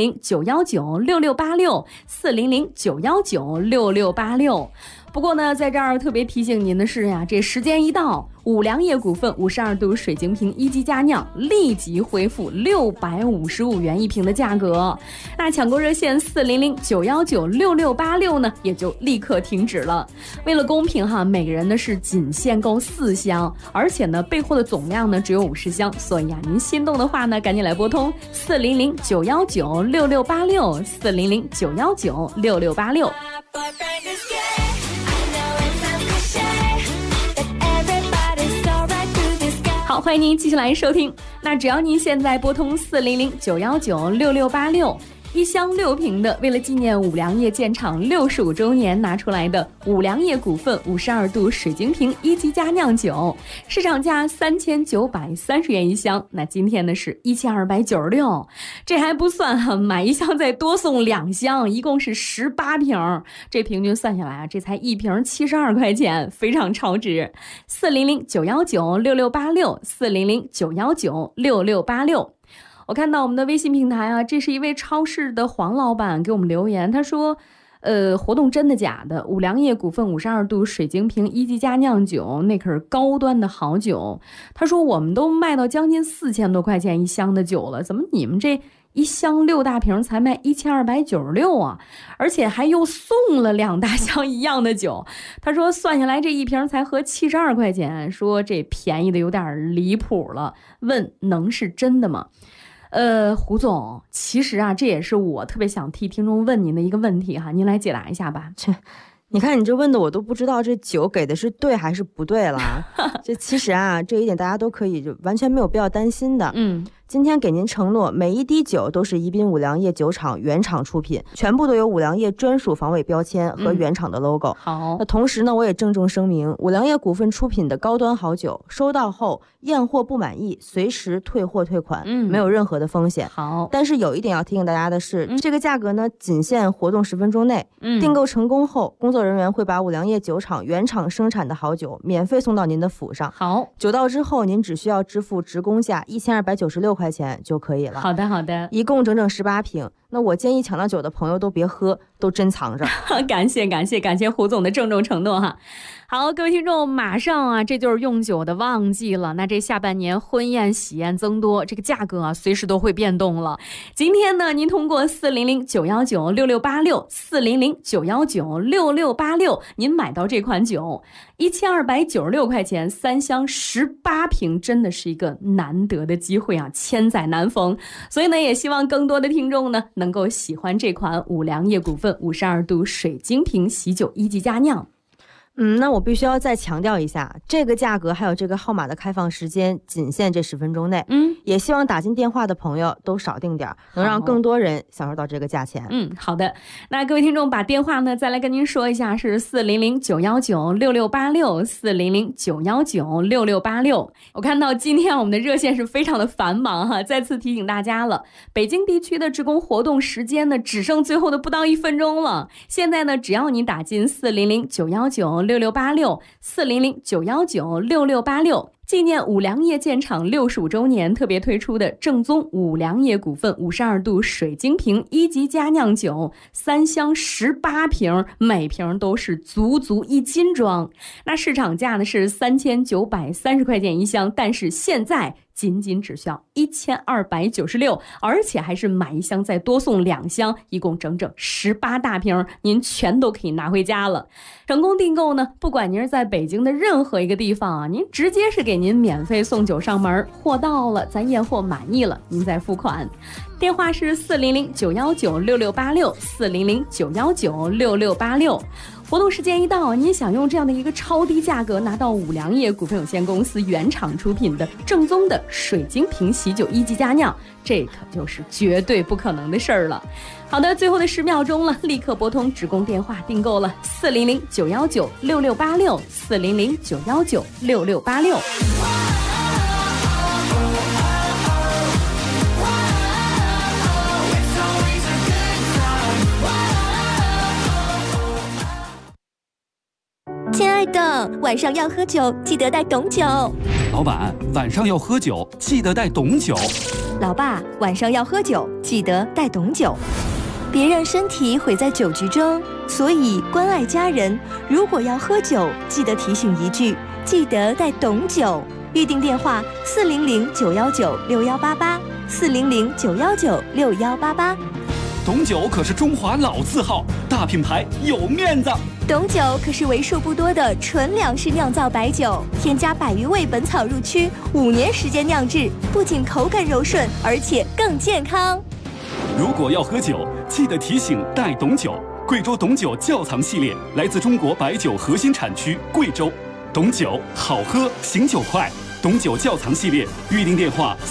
400-919-6686，400-919-6686。不过呢，在这儿特别提醒您的是呀，这时间一到，五粮液股份52度水晶瓶一级佳酿立即恢复655元一瓶的价格。那抢购热线400-919-6686呢，也就立刻停止了。为了公平哈，每个人呢是仅限购4箱，而且呢备货的总量呢只有50箱，所以啊，您心动的话呢，赶紧来拨通400-919-6686，400-919-6686。好，欢迎您继续来收听。那只要您现在拨通400-919-6686，一箱6瓶的，为了纪念五粮液建厂65周年拿出来的五粮液股份52度水晶瓶一级佳酿酒，市场价3930元一箱，那今天呢是1296，这还不算哈，买一箱再多送2箱，一共是18瓶，这平均算下来啊，这才一瓶72块钱，非常超值。400-919-6686，400-919-6686。我看到我们的微信平台啊，这是一位超市的黄老板给我们留言，他说活动真的假的？五粮液股份52度水晶瓶一级佳酿酒，那可是高端的好酒。他说我们都卖到将近4000多块钱一箱的酒了，怎么你们这一箱6大瓶才卖1296啊？而且还又送了2大箱一样的酒。他说算下来这一瓶才合72块钱，说这便宜的有点离谱了，问能是真的吗？胡总，其实啊，这也是我特别想替听众问您的一个问题哈，您来解答一下吧。 你看你这问的我都不知道这酒给的是对还是不对了。这其实啊，这一点大家都可以就完全没有必要担心的。今天给您承诺，每一滴酒都是宜宾五粮液酒厂原厂出品，全部都有五粮液专属防伪标签和原厂的 logo。 好， 那同时呢，我也郑重声明，五粮液股份出品的高端好酒，收到后验货不满意，随时退货退款，没有任何的风险。 好， 但是有一点要提醒大家的是，这个价格呢，仅限活动10分钟内。订购成功后，工作人员会把五粮液酒厂原厂生产的好酒免费送到您的府上。 好， 酒到之后，您只需要支付职工价1296块钱就可以了。 好的，好的， 一共整整18瓶。那我建议抢到酒的朋友都别喝，都珍藏着。 感谢胡总的郑重承诺哈。好，各位听众，马上啊，这就是用酒的旺季了。那这下半年婚宴喜宴增多，这个价格啊，随时都会变动了。今天呢，您通过400-919-6686，400-919-6686，您买到这款酒，1296块钱，3箱18瓶，真的是一个难得的机会啊，千载难逢。所以呢，也希望更多的听众呢，能够喜欢这款五粮液股份52度水晶瓶喜酒一级佳酿。 那我必须要再强调一下，这个价格还有这个号码的开放时间仅限这10分钟内。也希望打进电话的朋友都少订点，能让更多人享受到这个价钱。 好的。那各位听众把电话呢再来跟您说一下，是400-919-6686，400-919-6686。我看到今天我们的热线是非常的繁忙哈，再次提醒大家了，北京地区的职工活动时间呢只剩最后的不到1分钟了。现在呢，只要你打进400-919-6686，400-919-6686，纪念五粮液建厂65周年特别推出的正宗五粮液股份52度水晶瓶一级佳酿酒，3箱18瓶，每瓶都是足1斤装。那市场价呢是3930块钱一箱，但是现在仅只需要1296，而且还是买一箱再多送2箱，一共整整18大瓶，您全都可以拿回家了。成功订购呢，不管您是在北京的任何一个地方啊，您直接是给您免费送酒上门，货到了咱验货满意了，您再付款。电话是400-919-6686，400-919-6686。活动时间一到，您想用这样的一个超低价格拿到五粮液股份有限公司原厂出品的正宗的水晶瓶喜酒一级佳酿，这可就是绝对不可能的事儿了。好的，最后的10秒钟了，立刻拨通职工电话订购了400-919-6686， 400-919-6686。 亲爱的，晚上要喝酒，记得带懂酒。 老板，晚上要喝酒，记得带懂酒。 老爸，晚上要喝酒，记得带懂酒。别让身体毁在酒局中，所以关爱家人，如果要喝酒，记得提醒一句，记得带懂酒。预订电话：400-919-6188，400-919-6188。 懂酒可是中华老字号，大品牌有面子。 懂酒可是为数不多的纯粮食酿造白酒，添加100余味本草入曲，5年时间酿制，不仅口感柔顺，而且更健康。 如果要喝酒，记得提醒带懂酒。贵州懂酒窖藏系列来自中国白酒核心产区贵州，懂酒好喝，醒酒快。懂酒窖藏系列预订电话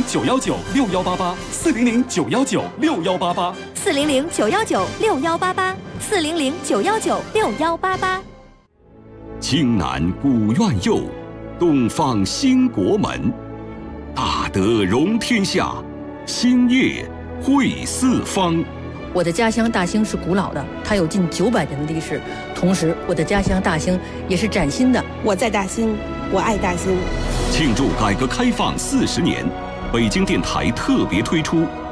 ：400-919-6188，400-919-6188，400-919-6188。 京南古院右，东方兴国门。大德容天下，兴业汇四方。 我的家乡大兴是古老的，它有近900年的历史。同时，我的家乡大兴也是崭新的。 我在大兴，我爱大兴。 庆祝改革开放40年，北京电台特别推出